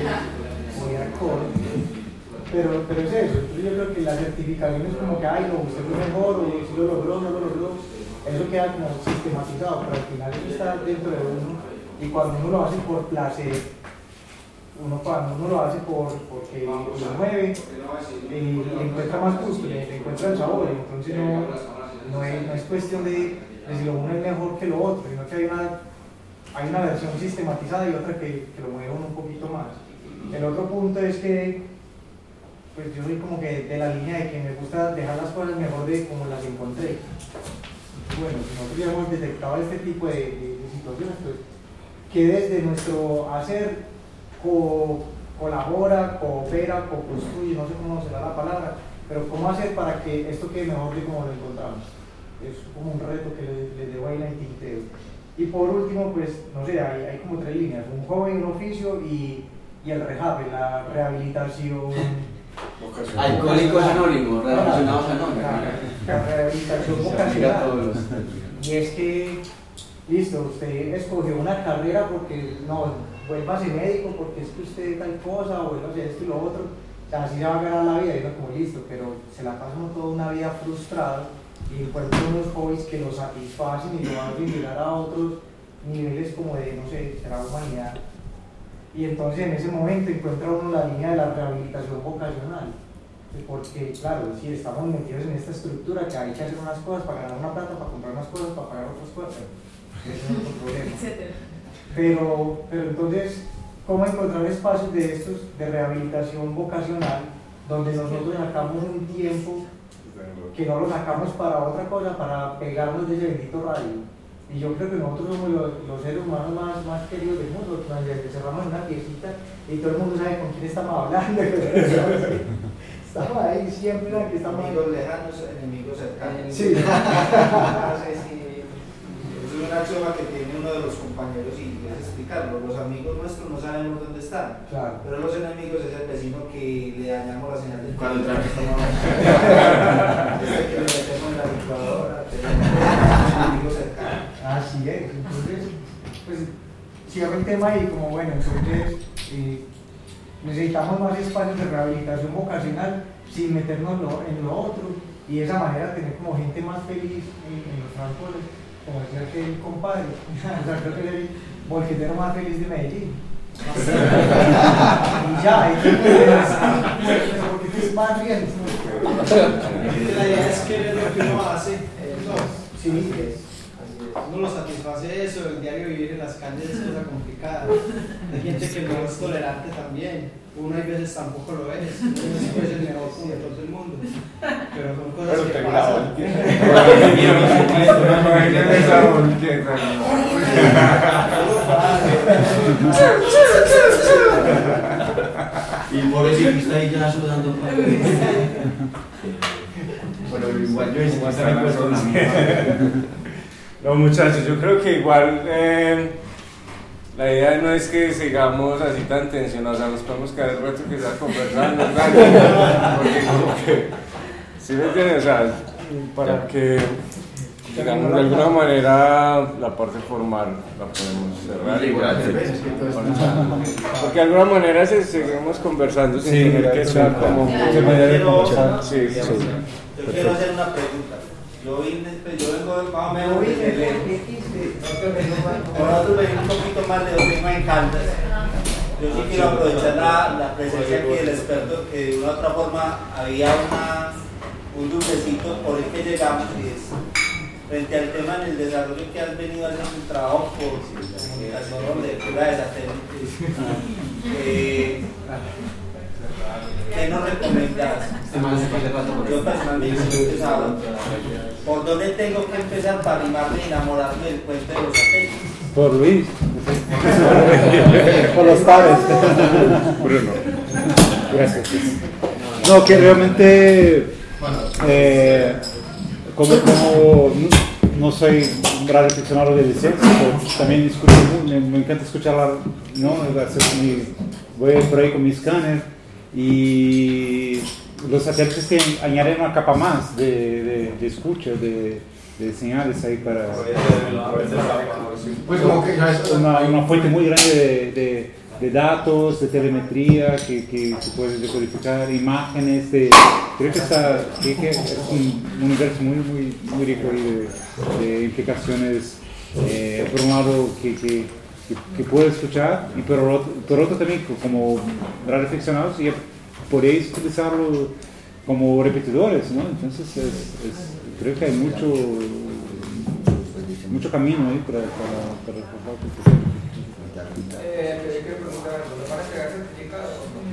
muy alcohol. Pero, pero es eso. Entonces yo creo que la certificación es como que, ay, no, usted fue mejor, o si lo logró, no lo logró. Eso queda como sistematizado, pero al final eso está dentro de uno. Y cuando uno lo hace por placer, uno cuando uno lo hace por, porque lo mueve, eh, le encuentra más gusto, le, le encuentra el sabor. Entonces no, no, es, no es cuestión de, de si lo uno es mejor que lo otro, sino que hay una, hay una versión sistematizada y otra que, que lo mueve uno un poquito más. El otro punto es que pues yo soy como que de la línea de que me gusta dejar las cosas mejor de como las encontré. Bueno, si nosotros ya hemos detectado este tipo de, de, de situaciones, pues que desde nuestro hacer co colabora, coopera, co-construye, no sé cómo será la palabra, pero cómo hacer para que esto quede mejor de como lo encontramos. Es como un reto que les le debo ahí la tinteo. Y por último, pues, no sé, hay, hay como tres líneas, un joven, un oficio y, y el rehab, la rehabilitación. Alcohólicos Anónimos, relacionados anónimos. La rehabilitación vocacional. Y es que, listo, usted escogió una carrera porque, no, vuélvase médico porque es que usted tal cosa, o vuélvase esto y lo otro. O sea, así se va a ganar la vida, y uno como listo, pero se la pasa uno toda una vida frustrado y encuentra unos hobbies que lo satisfacen y lo van a llegar a otros niveles como de, no sé, será humanidad. Y entonces en ese momento encuentra uno la línea de la rehabilitación vocacional, porque claro, si estamos metidos en esta estructura que hay que hacer unas cosas para ganar una plata, para comprar unas cosas, para pagar otras cosas, ese es otro problema. Pero, pero entonces, ¿cómo encontrar espacios de estos de rehabilitación vocacional donde nosotros sacamos un tiempo que no lo sacamos para otra cosa, para pegarnos de ese bendito radio? Y yo creo que nosotros somos los, los seres humanos más, más queridos del mundo, cuando cerramos en una piecita y todo el mundo sabe con quién estamos hablando. Estamos ahí siempre, que estamos amigos lejanos, enemigos cercanos. Sí. No sé si es un axioma que tiene uno de los compañeros y es explicarlo. Los amigos nuestros no sabemos dónde están, claro. Pero los enemigos es el vecino que le dañamos la señal del cuando entra este que le metemos en la licuadora, tenemos enemigos cercanos. Así es, entonces, pues cierro el tema y como bueno, entonces eh, necesitamos más espacios de rehabilitación vocacional sin meternos lo, en lo otro, y de esa manera tener como gente más feliz en, en los transportes, como decía que el compadre, o sea, creo que es el bolquetero más feliz de Medellín. Y ya, entonces, porque te vas bien. La idea es que lo que uno hace Sí, es. Uno lo satisface eso, el diario vivir en las calles es cosa complicada. Hay gente que no es tolerante también. Uno hay veces tampoco lo es. Uno es el mejor como de todo el mundo. Pero son cosas Pero que te pasan. Y el pobrecito está ahí ya sudando. Bueno, igual yo hice No, muchachos, yo creo que igual eh, la idea no es que sigamos así tan tensionados, o sea, nos podemos quedar el rato que está conversando, porque como que, ¿sí me entienden? O sea, para que, digamos, de alguna manera la parte formal la podemos cerrar igual. Porque de alguna manera se, seguimos conversando sin Sí, tener que estar como... de manera como- Sí, sí. Yo quiero hacer una pregunta. Yo, vine, yo vengo más o menos desde lejos. Nosotros venimos un poquito más de lo mismo en Caldas. Yo sí quiero aprovechar la, la presencia aquí del experto, que de una u otra forma había una, un dulcecito por el que llegamos, y es frente al tema en el desarrollo que has venido haciendo un trabajo por comunicación de lectura de satélites. Eh, ¿Qué nos recomendás? Yo personalmente he empezado. ¿Por dónde tengo que empezar para animarme y enamorarme del cuento de los satélites? Por Luis. Por los padres. Bruno. Gracias. No, que realmente, eh, como, como no soy un gran aficionado de licencia, pero también escucho, me, me encanta escuchar, ¿no? Mi, voy por ahí con mi escáner. Y los satélites que añaden una capa más de, de, de escucha, de, de señales ahí para... Pues como que una, una fuente muy grande de, de, de datos, de telemetría, que, que, que puedes decodificar imágenes, de, creo que, está, que, que es un universo muy, muy, muy rico ahí de, de implicaciones, eh, por un lado que... que Que, que puedo escuchar, y por otro, por otro también como radioaficionados y podéis utilizarlo como repetidores, ¿no? Entonces es, es, creo que hay mucho mucho camino ahí para para, para, para, para Eh, pero yo quiero preguntar, ¿lo van a pegar certificado?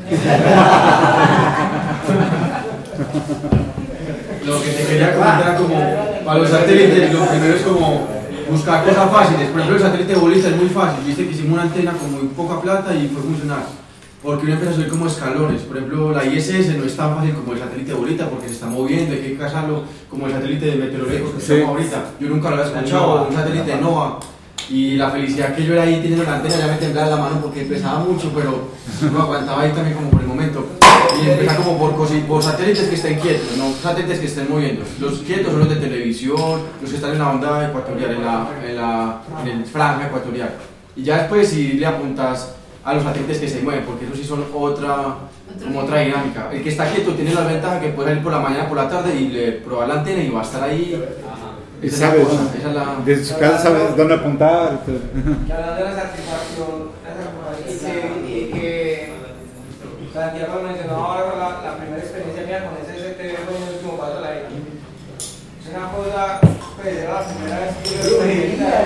Lo que te quería comentar era como, para los satélites, lo primero es como buscar cosas fáciles. Por ejemplo, el satélite bolista es muy fácil. Viste que hicimos una antena con muy poca plata y fue funcionar. Porque uno empieza a subir como escalones. Por ejemplo, la I S S no es tan fácil como el satélite bolita porque se está moviendo, hay que casarlo como el satélite de meteorológicos que sí. estamos ahorita. Yo nunca lo había escuchado, un satélite NOAA. Y la felicidad que yo era ahí teniendo la antena ya me temblaba la mano porque pesaba mucho, pero no aguantaba ahí también como por el momento. Y empezar como por, por satélites que estén quietos, no satélites que estén moviendo. Los quietos son los de televisión, los que están en la onda ecuatorial, en la, en la en el franja ecuatorial. Y ya después si le apuntas a los satélites que se mueven, porque esos sí son otra, como otra dinámica. El que está quieto tiene la ventaja que puede salir por la mañana, por la tarde y le probar la antena y va a estar ahí. Y sabes, esa es la... desde su casa sabes dónde apuntar. Que hablando de la satisfacción, y que, y que Santiago mencionó ahora la, la primera experiencia mía con ese S T V con el último paso de la X. Es una cosa, pues era la primera vez que yo lo veía.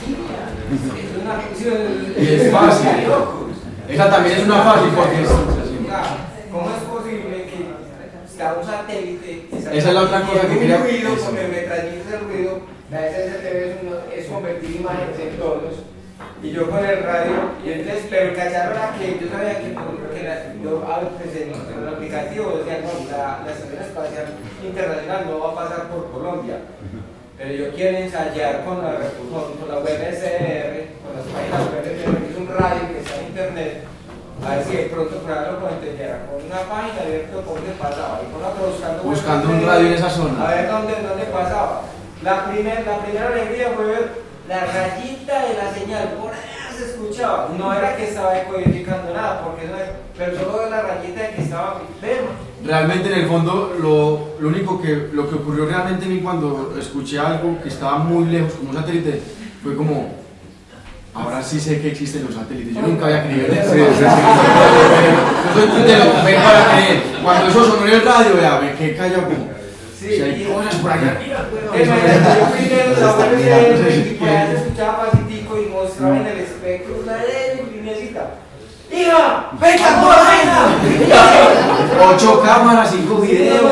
Es una cuestión. Y es fácil. Esa también es una fácil porque es... ¿Cómo es posible que está un satélite? Esa es la otra cosa que quería... Un ruido, con el metrallito del ruido, la S S T V es, uno, es convertir imágenes en tonos. Y yo con el radio, y entonces, pero el cacharro era que yo sabía que, que la, yo pues en, en el aplicativo decía, no, la, la Estación Espacial Internacional no va a pasar por Colombia. Pero yo quiero ensayar con la, con, con la U N S R, con las páginas U N S R, que es un radio que está en internet, a ver si de pronto por ahí lo puedo entender. Con una página abierta, por dónde pasaba, y con otra buscando, buscando un radio en esa zona. A ver dónde, dónde pasaba. La, primer, la primera alegría fue ver la rayita de la señal, por allá se escuchaba. No era que estaba decodificando nada, porque no es, pero solo de la rayita de que estaba enfermo. Realmente en el fondo lo, lo único que, lo que ocurrió realmente a mí cuando escuché algo que estaba muy lejos como un satélite fue como, ahora sí sé que existen los satélites, yo nunca había creído en eso. Sí, sí, sí. Yo soy tuitero, me para creer. Cuando eso sonó en el radio, vea, me quedé callado como, Sí, si hay cosas por allá arriba, weón. Yo primero la voy a hacer y pues se escuchaba pasitico y mostraba en el espectro una linecita. ¡Hija! ¡Venga, por venga! Ocho cámaras, cinco videos.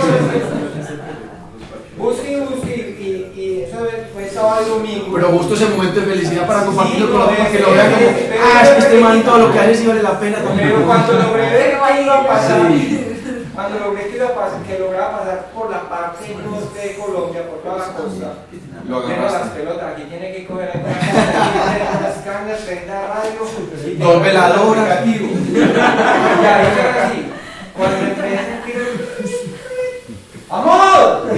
Busque, busque y, y eso fue sábado y domingo. Pero justo ese momento de felicidad para compartirlo con la gente, que lo vean como, ah, es que este man todo lo que hace sí vale la pena también. Pero cuando logré ver que iba a pasar, cuando logré que iba a pasar, que lograba pasar por la parte norte de Colombia, por toda la costa, lo agarraste. las pelotas, aquí tiene que coger las cangas, prenda radio, dos veladoras. Ya, eso era así. Cuando empecé a sentir ¡amor!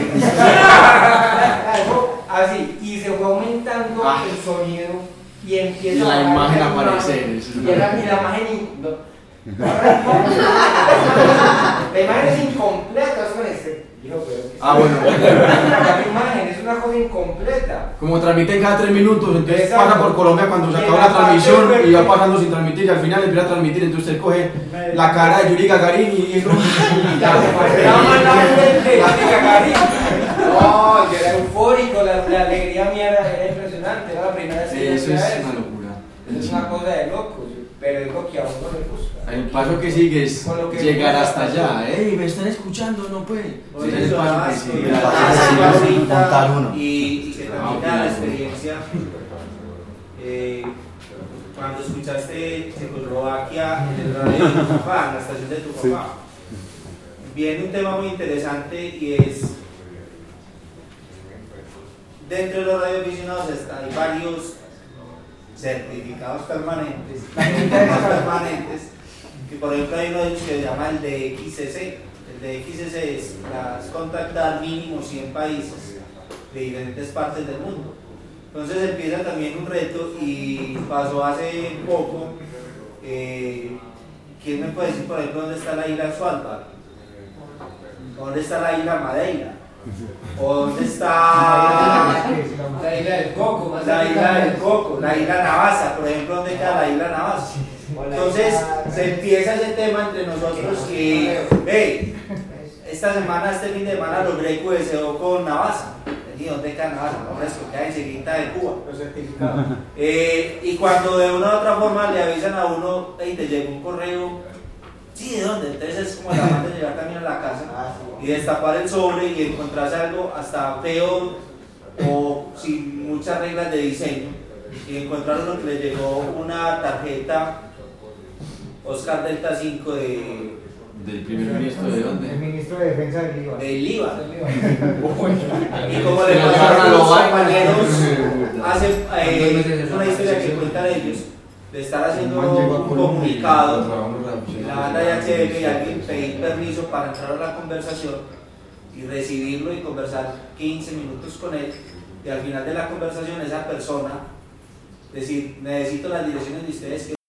Así, y se fue aumentando ah. el sonido y empieza y la a imagen aparecer. Y, y la imagen in, no, la imagen es incompleta, con este. Dijo, pero ah, bueno. La imagen es una cosa incompleta. Como transmiten cada tres minutos, entonces exacto. Pasa por Colombia cuando se acaba la transmisión y va pasando sin transmitir y al final empieza a transmitir, entonces usted coge la cara de Yuri Gagarin y eso. No, yo era eufórico, la, la alegría mía era, era impresionante, era la primera vez que eso es eso. una locura. Eso es una cosa de locos, pero es lo que a uno le gusta. El paso que sigue es que llegar hasta allá. ¡Ey, me están escuchando! No puede. Pues es el paso que sigue. Montar uno. Y, y que transmita la experiencia. Eh, cuando escuchaste Checoslovaquia en el radio de tu papá, en la estación de tu papá, sí. Viene un tema muy interesante y es, dentro de los radioaficionados hay varios certificados permanentes, permanentes, que por ejemplo hay uno de ellos que se llama el de X C C. El de X C C es las contactar mínimo cien países de diferentes partes del mundo. Entonces empieza también un reto y pasó hace poco. Eh, ¿Quién me puede decir, por ejemplo, dónde está la isla Svalbard? ¿Dónde está la isla Madeira? ¿O dónde está la isla del Coco? La isla del Coco, la isla Navassa, por ejemplo, ¿dónde queda la isla Navassa? Entonces se empieza ese tema entre nosotros y, hey, esta semana, este fin de semana logré Q S O con Navassa. ¿Y dónde queda Navassa? No, es que queda enseguida de Cuba. Eh, y cuando de una u otra forma le avisan a uno, hey, te llegó un correo, sí, ¿de dónde? Entonces es como la parte de llegar también a la casa y destapar el sobre y encontrarse algo hasta peor o sin muchas reglas de diseño y encontrar uno que le llegó una tarjeta Oscar Delta cinco de... ¿Del primer ministro de dónde? El ministro de Defensa del Líbano. Del Líbano. Y como le pasaron a los compañeros, hacen eh, una historia que cuentan ellos de estar haciendo un comunicado en la banda de H L y alguien pedir permiso para entrar a la conversación y recibirlo y conversar quince minutos con él y al final de la conversación esa persona decir, necesito las direcciones de ustedes que